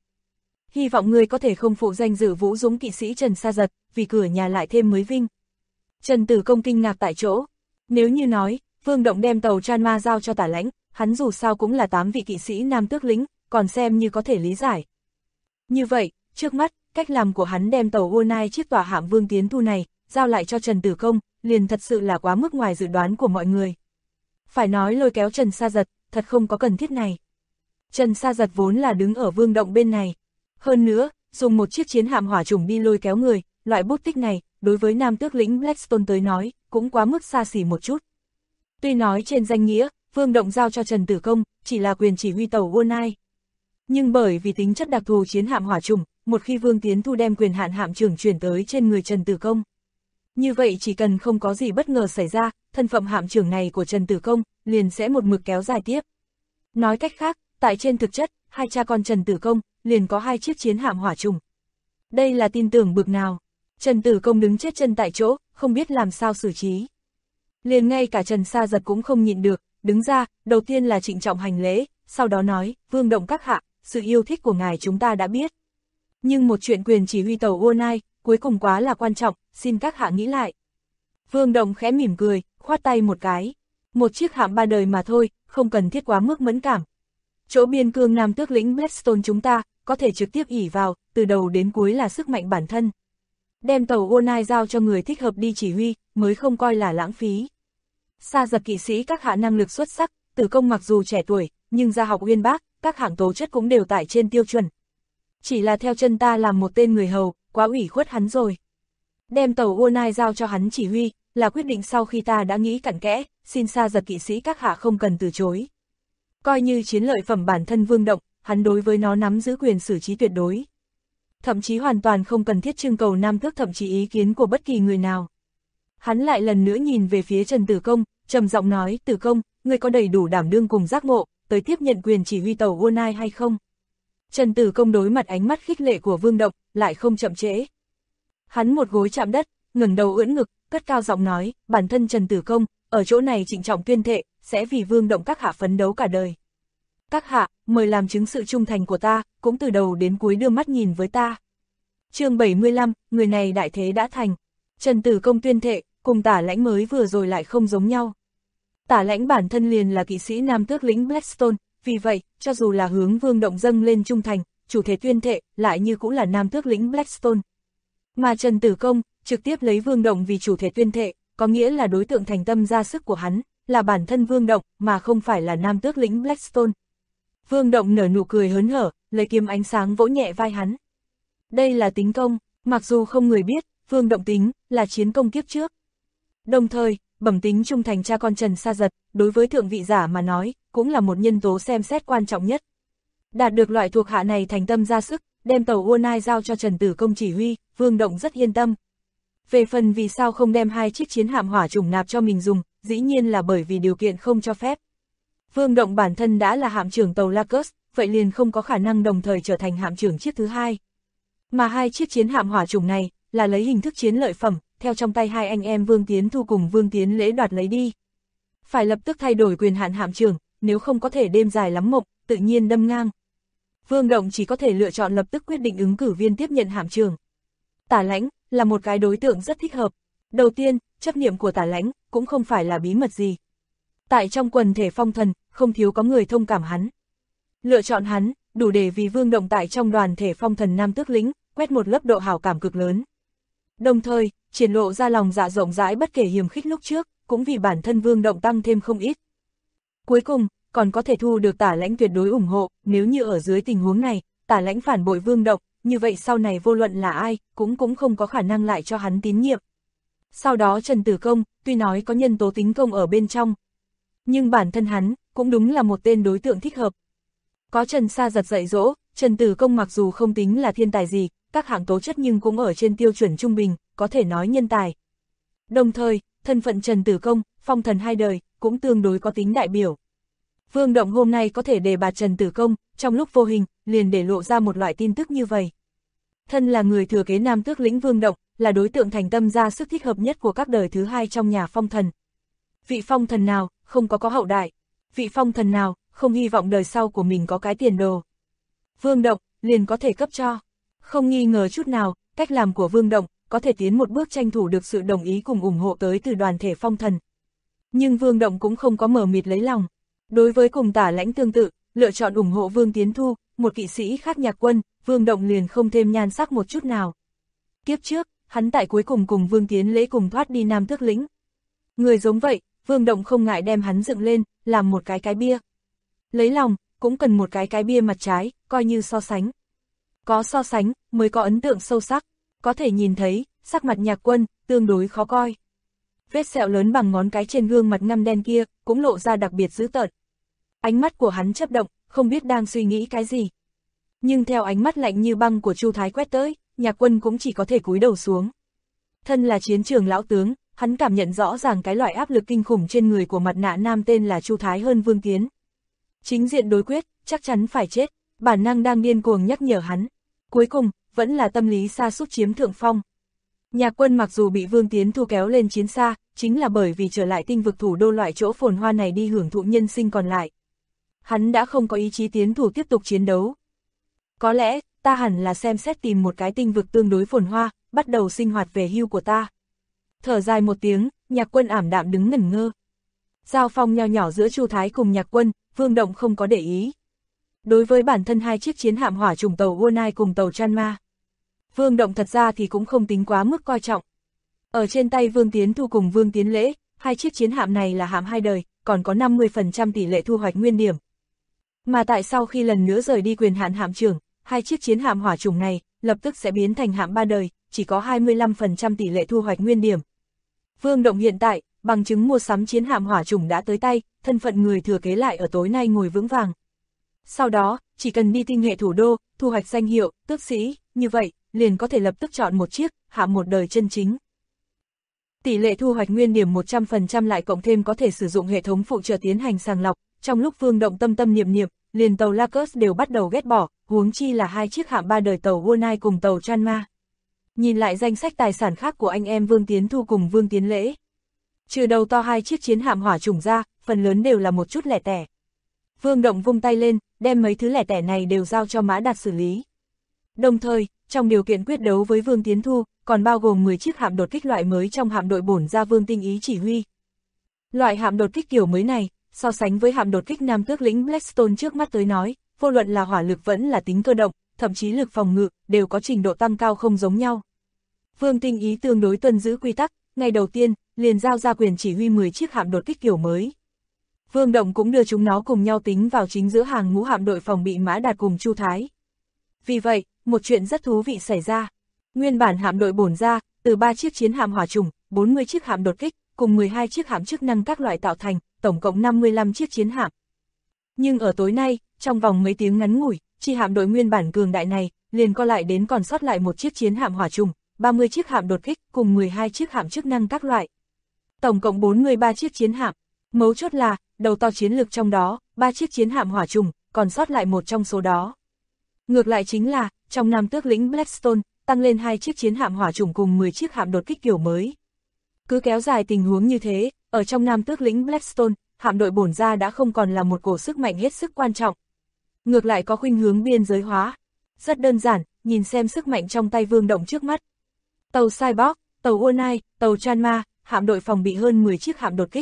Hy vọng ngươi có thể không phụ danh dự vũ dũng kỵ sĩ Trần Sa Giật, vì cửa nhà lại thêm mới vinh. Trần Tử Công kinh ngạc tại chỗ. Nếu như nói, Vương Động đem tàu Tranma giao cho Tả Lãnh, hắn dù sao cũng là 8 vị kỵ sĩ nam tước lĩnh, còn xem như có thể lý giải. Như vậy, trước mắt, cách làm của hắn đem tàu Wonai chiếc tòa hạm Vương Tiến Thu này, giao lại cho Trần Tử Công, liền thật sự là quá mức ngoài dự đoán của mọi người. Phải nói lôi kéo Trần Sa Giật, thật không có cần thiết này. Trần Sa Giật vốn là đứng ở Vương Động bên này. Hơn nữa, dùng một chiếc chiến hạm hỏa trùng đi lôi kéo người, loại bút tích này, đối với nam tước lĩnh Blackstone tới nói, cũng quá mức xa xỉ một chút. Tuy nói trên danh nghĩa, Vương Động giao cho Trần Tử Công, chỉ là quyền chỉ huy tàu Wonai. Nhưng bởi vì tính chất đặc thù chiến hạm hỏa trùng, một khi Vương Tiến Thu đem quyền hạn hạm trưởng chuyển tới trên người Trần Tử Công. Như vậy chỉ cần không có gì bất ngờ xảy ra, thân phận hạm trưởng này của Trần Tử Công, liền sẽ một mực kéo dài tiếp. Nói cách khác, tại trên thực chất, hai cha con Trần Tử Công, liền có hai chiếc chiến hạm hỏa trùng. Đây là tin tưởng bực nào. Trần Tử Công đứng chết chân tại chỗ, không biết làm sao xử trí. Liền ngay cả Trần Sa Giật cũng không nhịn được, đứng ra, đầu tiên là trịnh trọng hành lễ, sau đó nói, Vương Động các hạ, sự yêu thích của ngài chúng ta đã biết. Nhưng một chuyện quyền chỉ huy tàu Wonai, cuối cùng quá là quan trọng, xin các hạ nghĩ lại. Vương Động khẽ mỉm cười, khoát tay một cái. Một chiếc hạm 3 đời mà thôi, không cần thiết quá mức mẫn cảm. Chỗ biên cương nam tước lĩnh Blackstone chúng ta, có thể trực tiếp ỷ vào, từ đầu đến cuối là sức mạnh bản thân. Đem tàu Wonai giao cho người thích hợp đi chỉ huy, mới không coi là lãng phí. Sa Giật kỵ sĩ các hạ năng lực xuất sắc, Tử Công mặc dù trẻ tuổi, nhưng gia học uyên bác, các hạng tố chất cũng đều tại trên tiêu chuẩn. Chỉ là theo chân ta làm một tên người hầu, quá ủy khuất hắn rồi. Đem tàu Wonai giao cho hắn chỉ huy, là quyết định sau khi ta đã nghĩ cặn kẽ, xin Sa Giật kỵ sĩ các hạ không cần từ chối. Coi như chiến lợi phẩm bản thân Vương Động, hắn đối với nó nắm giữ quyền xử trí tuyệt đối. Thậm chí hoàn toàn không cần thiết trưng cầu nam tước thậm chí ý kiến của bất kỳ người nào. Hắn lại lần nữa nhìn về phía Trần Tử Công, trầm giọng nói, Tử Công, ngươi có đầy đủ đảm đương cùng giác ngộ, tới tiếp nhận quyền chỉ huy tàu Wonai hay không? Trần Tử Công đối mặt ánh mắt khích lệ của Vương Động, lại không chậm trễ. Hắn một gối chạm đất, ngẩng đầu ưỡn ngực, cất cao giọng nói, bản thân Trần Tử Công, ở chỗ này trịnh trọng tuyên thệ, sẽ vì Vương Động các hạ phấn đấu cả đời. Các hạ, mời làm chứng sự trung thành của ta, cũng từ đầu đến cuối đưa mắt nhìn với ta. Chương 75, người này đại thế đã thành. Trần Tử Công tuyên thệ, cùng Tả Lãnh mới vừa rồi lại không giống nhau. Tả Lãnh bản thân liền là kỵ sĩ nam tước lĩnh Blackstone, vì vậy, cho dù là hướng Vương Động dâng lên trung thành, chủ thể tuyên thệ, lại như cũng là nam tước lĩnh Blackstone. Mà Trần Tử Công, trực tiếp lấy Vương Động vì chủ thể tuyên thệ, có nghĩa là đối tượng thành tâm ra sức của hắn, là bản thân Vương Động, mà không phải là nam tước lĩnh Blackstone. Vương Động nở nụ cười hớn hở, lấy kiếm ánh sáng vỗ nhẹ vai hắn. Đây là tính công, mặc dù không người biết, Vương Động tính, là chiến công kiếp trước. Đồng thời, bẩm tính trung thành cha con Trần Sa Giật, đối với thượng vị giả mà nói, cũng là một nhân tố xem xét quan trọng nhất. Đạt được loại thuộc hạ này thành tâm ra sức, đem tàu Wonai giao cho Trần Tử Công chỉ huy, Vương Động rất yên tâm. Về phần vì sao không đem 2 chiếc chiến hạm hỏa chủng nạp cho mình dùng, dĩ nhiên là bởi vì điều kiện không cho phép. Vương Động bản thân đã là hạm trưởng tàu Lacus, vậy liền không có khả năng đồng thời trở thành hạm trưởng chiếc thứ hai. Mà 2 chiếc chiến hạm hỏa chủng này, là lấy hình thức chiến lợi phẩm, theo trong tay hai anh em Vương Tiến Thu cùng Vương Tiến Lễ đoạt lấy đi. Phải lập tức thay đổi quyền hạn hạm trưởng, nếu không có thể đêm dài lắm mộng, tự nhiên đâm ngang. Vương Động chỉ có thể lựa chọn lập tức quyết định ứng cử viên tiếp nhận hạm trưởng. Tả Lãnh là một cái đối tượng rất thích hợp. Đầu tiên, chấp niệm của Tả Lãnh cũng không phải là bí mật gì. Tại trong quần thể phong thần, không thiếu có người thông cảm hắn. Lựa chọn hắn, đủ để vì Vương Động tại trong đoàn thể phong thần nam tước lĩnh, quét một lớp độ hảo cảm cực lớn. Đồng thời, triển lộ ra lòng dạ rộng rãi bất kể hiềm khích lúc trước, cũng vì bản thân Vương Động tăng thêm không ít. Cuối cùng, còn có thể thu được Tả Lãnh tuyệt đối ủng hộ, nếu như ở dưới tình huống này, Tả Lãnh phản bội Vương Động, như vậy sau này vô luận là ai, cũng không có khả năng lại cho hắn tín nhiệm. Sau đó Trần Tử Công, tuy nói có nhân tố tính công ở bên trong, nhưng bản thân hắn, cũng đúng là một tên đối tượng thích hợp. Có Trần Sa Giật dạy dỗ, Trần Tử Công mặc dù không tính là thiên tài gì, các hạng tố chất nhưng cũng ở trên tiêu chuẩn trung bình, có thể nói nhân tài. Đồng thời, thân phận Trần Tử Công, phong thần 2 đời, cũng tương đối có tính đại biểu. Vương Động hôm nay có thể đề bạt Trần Tử Công, trong lúc vô hình, liền để lộ ra một loại tin tức như vậy. Thân là người thừa kế nam tước lĩnh Vương Động, là đối tượng thành tâm ra sức thích hợp nhất của các đời thứ hai trong nhà phong thần. Vị phong thần nào, không có hậu đại, vị phong thần nào, không hy vọng đời sau của mình có cái tiền đồ. Vương Động, liền có thể cấp cho. Không nghi ngờ chút nào, cách làm của Vương Động, có thể tiến một bước tranh thủ được sự đồng ý cùng ủng hộ tới từ đoàn thể phong thần. Nhưng Vương Động cũng không có mờ mịt lấy lòng. Đối với cùng Tả Lãnh tương tự, lựa chọn ủng hộ Vương Tiến Thu, một kỵ sĩ khác Nhạc Quân, Vương Động liền không thêm nhan sắc một chút nào. Kiếp trước, hắn tại cuối cùng cùng Vương Tiến Lễ cùng thoát đi nam tước lĩnh. Người giống vậy, Vương Động không ngại đem hắn dựng lên, làm một cái bia. Lấy lòng, cũng cần một cái bia mặt trái, coi như so sánh. Có so sánh, mới có ấn tượng sâu sắc, có thể nhìn thấy, sắc mặt Nhạc Quân, tương đối khó coi. Vết sẹo lớn bằng ngón cái trên gương mặt ngăm đen kia, cũng lộ ra đặc biệt dữ tợn. Ánh mắt của hắn chớp động, không biết đang suy nghĩ cái gì. Nhưng theo ánh mắt lạnh như băng của Chu Thái quét tới, Nhạc Quân cũng chỉ có thể cúi đầu xuống. Thân là chiến trường lão tướng, hắn cảm nhận rõ ràng cái loại áp lực kinh khủng trên người của mặt nạ nam tên là Chu Thái hơn Vương Tiến. Chính diện đối quyết, chắc chắn phải chết, bản năng đang điên cuồng nhắc nhở hắn. Cuối cùng, vẫn là tâm lý sa sút chiếm thượng phong. Nhạc Quân mặc dù bị Vương Tiến Thu kéo lên chiến xa, chính là bởi vì trở lại tinh vực thủ đô loại chỗ phồn hoa này đi hưởng thụ nhân sinh còn lại. Hắn đã không có ý chí tiến thủ tiếp tục chiến đấu. Có lẽ, ta hẳn là xem xét tìm một cái tinh vực tương đối phồn hoa, bắt đầu sinh hoạt về hưu của ta. Thở dài một tiếng, Nhạc Quân ảm đạm đứng ngẩn ngơ. Giao phong nho nhỏ giữa Chu Thái cùng Nhạc Quân, Vương Động không có để ý. Đối với bản thân 2 chiếc chiến hạm hỏa chủng tàu Wonai cùng tàu Chanma, Vương Động thật ra thì cũng không tính quá mức coi trọng. Ở trên tay Vương Tiến Thu cùng Vương Tiến Lễ, 2 chiếc chiến hạm này là hạm 2 đời, còn có 50% tỷ lệ thu hoạch nguyên điểm. Mà tại sau khi lần nữa rời đi quyền hạn hạm trưởng, 2 chiếc chiến hạm hỏa chủng này, lập tức sẽ biến thành hạm 3 đời, chỉ có 25% tỷ lệ thu hoạch nguyên điểm. Vương Động hiện tại, bằng chứng mua sắm chiến hạm hỏa chủng đã tới tay, thân phận người thừa kế lại ở tối nay ngồi vững vàng. Sau đó, chỉ cần đi tinh hệ thủ đô, thu hoạch danh hiệu, tước sĩ, như vậy, liền có thể lập tức chọn một chiếc, hạm một đời chân chính. Tỷ lệ thu hoạch nguyên điểm 100% lại cộng thêm có thể sử dụng hệ thống phụ trợ tiến hành sàng lọc, trong lúc Vương Động tâm niệm, liền tàu Lacus đều bắt đầu ghét bỏ, huống chi là 2 chiếc hạm 3 đời tàu Wonai cùng tàu Chanma. Nhìn lại danh sách tài sản khác của anh em Vương Tiến Thu cùng Vương Tiến Lễ. Trừ đầu to 2 chiếc chiến hạm hỏa chủng ra, phần lớn đều là một chút lẻ tẻ. Vương Động vung tay lên, đem mấy thứ lẻ tẻ này đều giao cho Mã Đạt xử lý. Đồng thời, trong điều kiện quyết đấu với Vương Tiến Thu, còn bao gồm 10 chiếc hạm đột kích loại mới trong hạm đội bổn ra Vương Tinh Ý chỉ huy. Loại hạm đột kích kiểu mới này, so sánh với hạm đột kích Nam Tước lĩnh Blackstone trước mắt tới nói, vô luận là hỏa lực vẫn là tính cơ động, thậm chí lực phòng ngự, đều có trình độ tăng cao không giống nhau. Vương Tinh Ý tương đối tuân giữ quy tắc, ngày đầu tiên, liền giao ra quyền chỉ huy 10 chiếc hạm đột kích kiểu mới. Vương Động cũng đưa chúng nó cùng nhau tính vào chính giữa hàng ngũ hạm đội phòng bị Mã Đạt cùng Chu Thái. Vì vậy, một chuyện rất thú vị xảy ra. Nguyên bản hạm đội bổn ra, từ 3 chiếc chiến hạm hỏa trùng, 40 chiếc hạm đột kích, cùng 12 chiếc hạm chức năng các loại tạo thành, tổng cộng 55 chiếc chiến hạm. Nhưng ở tối nay, trong vòng mấy tiếng ngắn ngủi, chi hạm đội nguyên bản cường đại này, liền co lại đến còn sót lại một chiếc chiến hạm hỏa trùng, 30 chiếc hạm đột kích, cùng 12 chiếc hạm chức năng các loại. Tổng cộng 43 chiếc chiến hạm. Mấu chốt là, đầu to chiến lược trong đó, 3 chiếc chiến hạm hỏa trùng, còn sót lại một trong số đó. Ngược lại chính là, trong Nam Tước lĩnh Blackstone, tăng lên 2 chiếc chiến hạm hỏa trùng cùng 10 chiếc hạm đột kích kiểu mới. Cứ kéo dài tình huống như thế, ở trong Nam Tước lĩnh Blackstone, hạm đội bổn ra đã không còn là một cổ sức mạnh hết sức quan trọng. Ngược lại có khuynh hướng biên giới hóa. Rất đơn giản, nhìn xem sức mạnh trong tay Vương Động trước mắt. Tàu Cyborg, tàu Unai, tàu Chanma, hạm đội phòng bị hơn 10 chiếc hạm đột kích.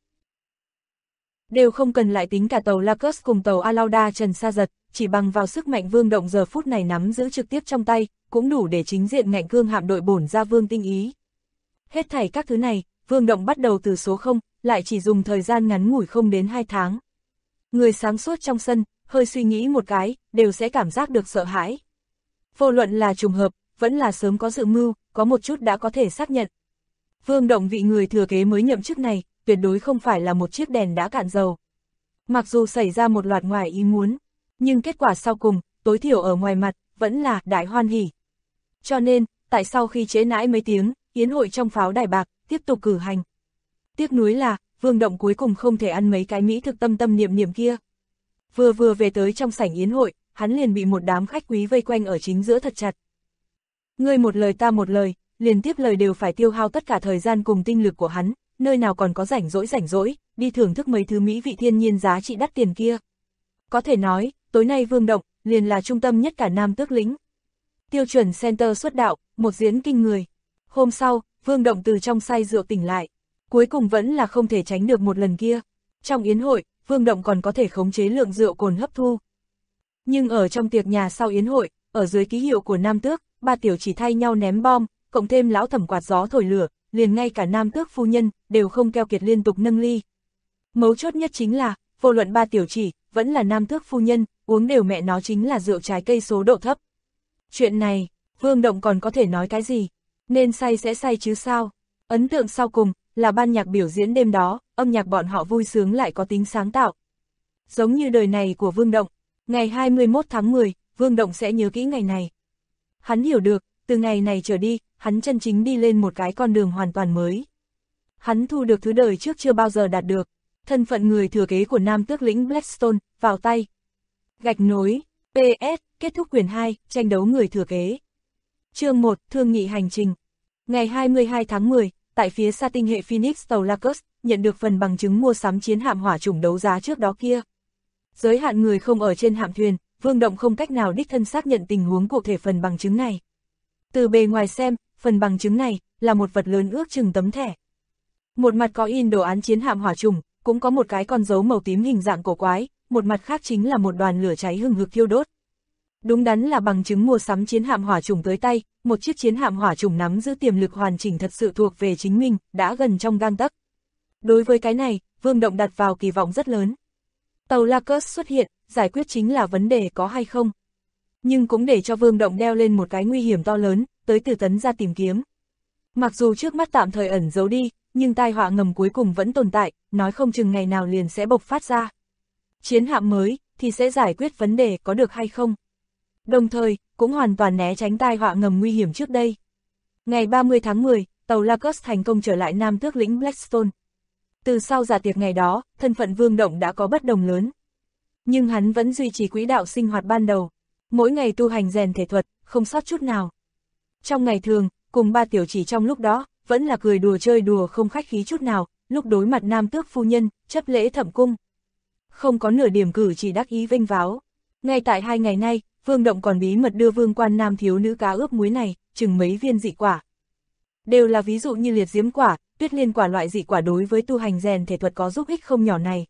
Đều không cần lại tính cả tàu Lacus cùng tàu Alauda Trần Sa Giật, chỉ bằng vào sức mạnh Vương Động giờ phút này nắm giữ trực tiếp trong tay, cũng đủ để chính diện ngạnh cương hạm đội bổn ra Vương Tinh Ý. Hết thảy các thứ này, Vương Động bắt đầu từ số 0, lại chỉ dùng thời gian ngắn ngủi không đến 2 tháng. Người sáng suốt trong sân, hơi suy nghĩ một cái, đều sẽ cảm giác được sợ hãi. Vô luận là trùng hợp, vẫn là sớm có dự mưu, có một chút đã có thể xác nhận. Vương Động vị người thừa kế mới nhậm chức này, tuyệt đối không phải là một chiếc đèn đã cạn dầu. Mặc dù xảy ra một loạt ngoài ý muốn, nhưng kết quả sau cùng, tối thiểu ở ngoài mặt, vẫn là đại hoan hỉ. Cho nên, tại sau khi trễ nãi mấy tiếng, yến hội trong pháo đài bạc, tiếp tục cử hành. Tiếc nuối là, Vương Động cuối cùng không thể ăn mấy cái mỹ thực tâm tâm niệm niệm kia. Vừa về tới trong sảnh yến hội, hắn liền bị một đám khách quý vây quanh ở chính giữa thật chặt. Ngươi một lời ta một lời, liền tiếp lời đều phải tiêu hao tất cả thời gian cùng tinh lực của hắn, nơi nào còn có rảnh rỗi, đi thưởng thức mấy thứ mỹ vị thiên nhiên giá trị đắt tiền kia. Có thể nói, tối nay Vương Động, liền là trung tâm nhất cả Nam Tước lĩnh. Tiêu chuẩn center xuất đạo, một diễn kinh người. Hôm sau, Vương Động từ trong say rượu tỉnh lại. Cuối cùng vẫn là không thể tránh được một lần kia. Trong yến hội, Vương Động còn có thể khống chế lượng rượu cồn hấp thu. Nhưng ở trong tiệc nhà sau yến hội, ở dưới ký hiệu của Nam Tước, ba tiểu chỉ thay nhau ném bom, cộng thêm lão thẩm quạt gió thổi lửa, liền ngay cả Nam Tước phu nhân, đều không keo kiệt liên tục nâng ly. Mấu chốt nhất chính là, vô luận ba tiểu chỉ, vẫn là Nam Tước phu nhân, uống đều mẹ nó chính là rượu trái cây số độ thấp. Chuyện này, Vương Động còn có thể nói cái gì? Nên say sẽ say chứ sao? Ấn tượng sau cùng, là ban nhạc biểu diễn đêm đó, âm nhạc bọn họ vui sướng lại có tính sáng tạo. Giống như đời này của Vương Động, ngày 21 tháng 10, Vương Động sẽ nhớ kỹ ngày này. Hắn hiểu được, từ ngày này trở đi, hắn chân chính đi lên một cái con đường hoàn toàn mới. Hắn thu được thứ đời trước chưa bao giờ đạt được, thân phận người thừa kế của Nam Tước lĩnh Blackstone, vào tay. Gạch nối, PS, kết thúc quyển 2, tranh đấu người thừa kế. Chương 1, thương nghị hành trình. Ngày 22 tháng 10, tại phía xa tinh hệ Phoenix tàu Lacus, nhận được phần bằng chứng mua sắm chiến hạm hỏa chủng đấu giá trước đó kia. Giới hạn người không ở trên hạm thuyền, Vương Động không cách nào đích thân xác nhận tình huống cụ thể phần bằng chứng này. Từ bề ngoài xem, phần bằng chứng này là một vật lớn ước chừng tấm thẻ. Một mặt có in đồ án chiến hạm hỏa chủng, cũng có một cái con dấu màu tím hình dạng cổ quái, một mặt khác chính là một đoàn lửa cháy hừng hực thiêu đốt. Đúng đắn là bằng chứng mua sắm chiến hạm hỏa chủng tới tay, một chiếc chiến hạm hỏa chủng nắm giữ tiềm lực hoàn chỉnh thật sự thuộc về chính mình, đã gần trong gang tấc. Đối với cái này, Vương Động đặt vào kỳ vọng rất lớn. Tàu Lacus xuất hiện, giải quyết chính là vấn đề có hay không. Nhưng cũng để cho Vương Động đeo lên một cái nguy hiểm to lớn, tới từ Tấn ra tìm kiếm. Mặc dù trước mắt tạm thời ẩn giấu đi, nhưng tai họa ngầm cuối cùng vẫn tồn tại, nói không chừng ngày nào liền sẽ bộc phát ra. Chiến hạm mới, thì sẽ giải quyết vấn đề có được hay không. Đồng thời, cũng hoàn toàn né tránh tai họa ngầm nguy hiểm trước đây. Ngày 30 tháng 10, tàu Lacus thành công trở lại Nam Tước lĩnh Blackstone. Từ sau dạ tiệc ngày đó, thân phận Vương Động đã có bất đồng lớn. Nhưng hắn vẫn duy trì quỹ đạo sinh hoạt ban đầu. Mỗi ngày tu hành rèn thể thuật, không sót chút nào. Trong ngày thường, cùng ba tiểu chỉ trong lúc đó, vẫn là cười đùa chơi đùa không khách khí chút nào, lúc đối mặt Nam Tước phu nhân, chấp lễ thẩm cung. Không có nửa điểm cử chỉ đắc ý vênh váo. Ngay tại 2 ngày nay, Vương Động còn bí mật đưa Vương quan Nam thiếu nữ cá ướp muối này, chừng mấy viên dị quả. đều là ví dụ như liệt diễm quả, tuyết liên quả loại dị quả đối với tu hành rèn thể thuật có giúp ích không nhỏ này.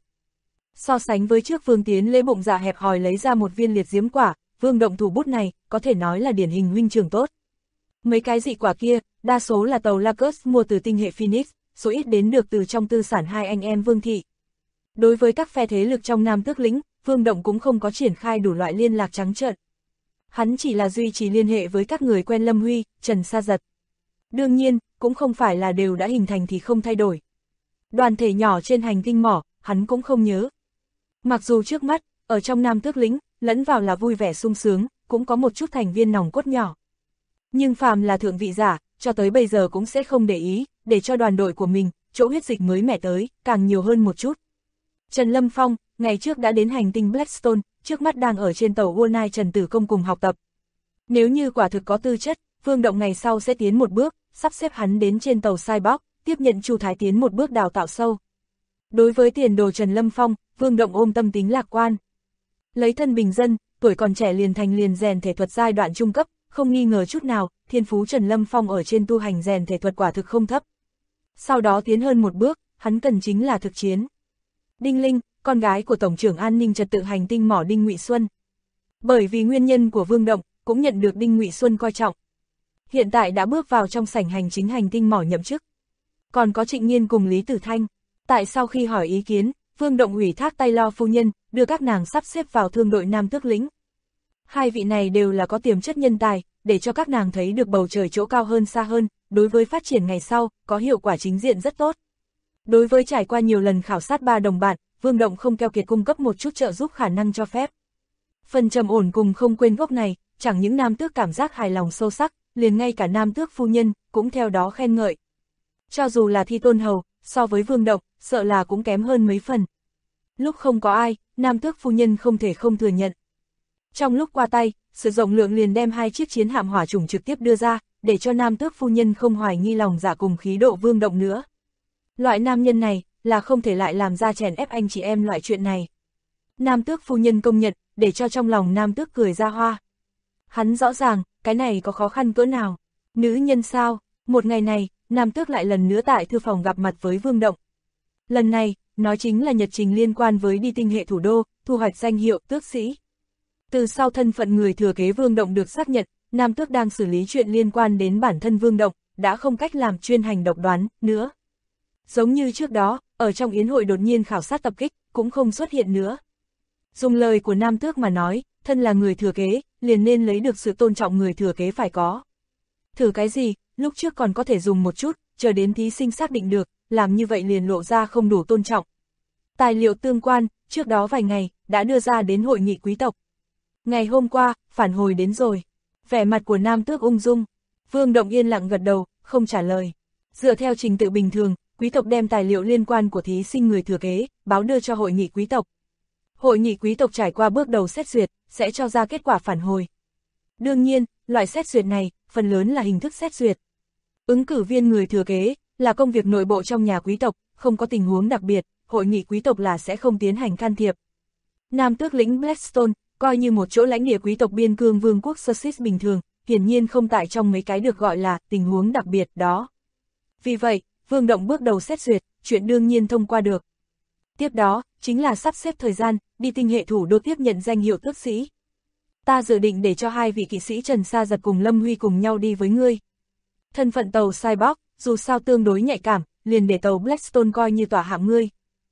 So sánh với trước Vương Tiến Lễ bụng dạ hẹp hòi lấy ra một viên liệt diễm quả, Vương Động thủ bút này, có thể nói là điển hình huynh trưởng tốt. Mấy cái dị quả kia, đa số là tàu Lacus mua từ tinh hệ Phoenix, số ít đến được từ trong tư sản hai anh em Vương Thị. Đối với các phe thế lực trong Nam Tước lĩnh, Vương Động cũng không có triển khai đủ loại liên lạc trắng trợn. Hắn chỉ là duy trì liên hệ với các người quen Lâm Huy, Trần Sa Giật. Đương nhiên, cũng không phải là đều đã hình thành thì không thay đổi. Đoàn thể nhỏ trên hành tinh mỏ, hắn cũng không nhớ. Mặc dù trước mắt, ở trong Nam Tước lĩnh, lẫn vào là vui vẻ sung sướng, cũng có một chút thành viên nòng cốt nhỏ. Nhưng phàm là thượng vị giả, cho tới bây giờ cũng sẽ không để ý, để cho đoàn đội của mình, chỗ huyết dịch mới mẻ tới, càng nhiều hơn một chút. Trần Lâm Phong, ngày trước đã đến hành tinh Blackstone, trước mắt đang ở trên tàu Wonai Trần Tử Công cùng học tập. Nếu như quả thực có tư chất, Vương Động ngày sau sẽ tiến một bước, sắp xếp hắn đến trên tàu Cyborg, tiếp nhận Chu Thái tiến một bước đào tạo sâu. Đối với tiền đồ Trần Lâm Phong, Vương Động ôm tâm tính lạc quan. Lấy thân bình dân, tuổi còn trẻ liền thành liền rèn thể thuật giai đoạn trung cấp, không nghi ngờ chút nào, thiên phú Trần Lâm Phong ở trên tu hành rèn thể thuật quả thực không thấp. Sau đó tiến hơn một bước, hắn cần chính là thực chiến. Đinh Linh, con gái của Tổng trưởng An ninh trật tự hành tinh mỏ Đinh Ngụy Xuân. Bởi vì nguyên nhân của Vương Động, cũng nhận được Đinh Ngụy Xuân coi trọng. Hiện tại đã bước vào trong sảnh hành chính hành tinh mỏ nhậm chức. Còn có Trịnh Nghiên cùng Lý Tử Thanh. Tại sau khi hỏi ý kiến, Vương Động ủy thác tay lo phu nhân, đưa các nàng sắp xếp vào thương đội Nam Tước lĩnh. Hai vị này đều là có tiềm chất nhân tài, để cho các nàng thấy được bầu trời chỗ cao hơn xa hơn, đối với phát triển ngày sau, có hiệu quả chính diện rất tốt. Đối với trải qua nhiều lần khảo sát ba đồng bạn, Vương Động không keo kiệt cung cấp một chút trợ giúp khả năng cho phép. Phần trầm ổn cùng không quên gốc này, chẳng những Nam Tước cảm giác hài lòng sâu sắc, liền ngay cả Nam Tước phu nhân, cũng theo đó khen ngợi. Cho dù là Thi Tôn Hầu, so với Vương Động, sợ là cũng kém hơn mấy phần. Lúc không có ai, Nam Tước phu nhân không thể không thừa nhận. Trong lúc qua tay, sự rộng lượng liền đem hai chiếc chiến hạm hỏa chủng trực tiếp đưa ra, để cho Nam Tước phu nhân không hoài nghi lòng dạ cùng khí độ Vương Động nữa. Loại nam nhân này, là không thể lại làm ra chèn ép anh chị em loại chuyện này. Nam Tước phu nhân công nhận, để cho trong lòng Nam Tước cười ra hoa. Hắn rõ ràng, cái này có khó khăn cỡ nào. Nữ nhân sao? Một ngày này, Nam Tước lại lần nữa tại thư phòng gặp mặt với Vương Động. Lần này, nói chính là nhật trình liên quan với đi tinh hệ thủ đô, thu hoạch danh hiệu tước sĩ. Từ sau thân phận người thừa kế Vương Động được xác nhận, Nam Tước đang xử lý chuyện liên quan đến bản thân Vương Động, đã không cách làm chuyên hành độc đoán nữa. Giống như trước đó, ở trong yến hội đột nhiên khảo sát tập kích, cũng không xuất hiện nữa. Dùng lời của Nam Tước mà nói, thân là người thừa kế, liền nên lấy được sự tôn trọng người thừa kế phải có. Thử cái gì, lúc trước còn có thể dùng một chút, chờ đến thí sinh xác định được, làm như vậy liền lộ ra không đủ tôn trọng. Tài liệu tương quan, trước đó vài ngày, đã đưa ra đến hội nghị quý tộc. Ngày hôm qua, phản hồi đến rồi. Vẻ mặt của Nam Tước ung dung. Vương Động yên lặng gật đầu, không trả lời. Dựa theo trình tự bình thường, quý tộc đem tài liệu liên quan của thí sinh người thừa kế, báo đưa cho hội nghị quý tộc. Hội nghị quý tộc trải qua bước đầu xét duyệt, sẽ cho ra kết quả phản hồi. Đương nhiên, loại xét duyệt này, phần lớn là hình thức xét duyệt. Ứng cử viên người thừa kế, là công việc nội bộ trong nhà quý tộc, không có tình huống đặc biệt, hội nghị quý tộc là sẽ không tiến hành can thiệp. Nam Tước lĩnh Blackstone, coi như một chỗ lãnh địa quý tộc biên cương vương quốc Sussex bình thường, hiển nhiên không tại trong mấy cái được gọi là tình huống đặc biệt đó. Vì vậy, Vương Động bước đầu xét duyệt, chuyện đương nhiên thông qua được. Tiếp đó, chính là sắp xếp thời gian, đi tinh hệ thủ đô tiếp nhận danh hiệu tước sĩ. Ta dự định để cho hai vị kỵ sĩ Trần Sa Giật cùng Lâm Huy cùng nhau đi với ngươi. Thân phận tàu Cyborg, dù sao tương đối nhạy cảm, liền để tàu Blackstone coi như tỏa hạm ngươi.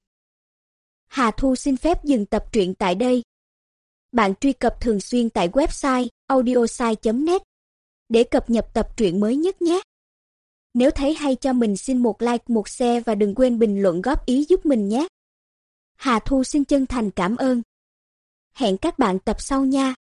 Hà Thu xin phép dừng tập truyện tại đây. Bạn truy cập thường xuyên tại website audiosai.net để cập nhật tập truyện mới nhất nhé. Nếu thấy hay cho mình xin một like, một share và đừng quên bình luận góp ý giúp mình nhé. Hà Thu xin chân thành cảm ơn. Hẹn các bạn tập sau nha.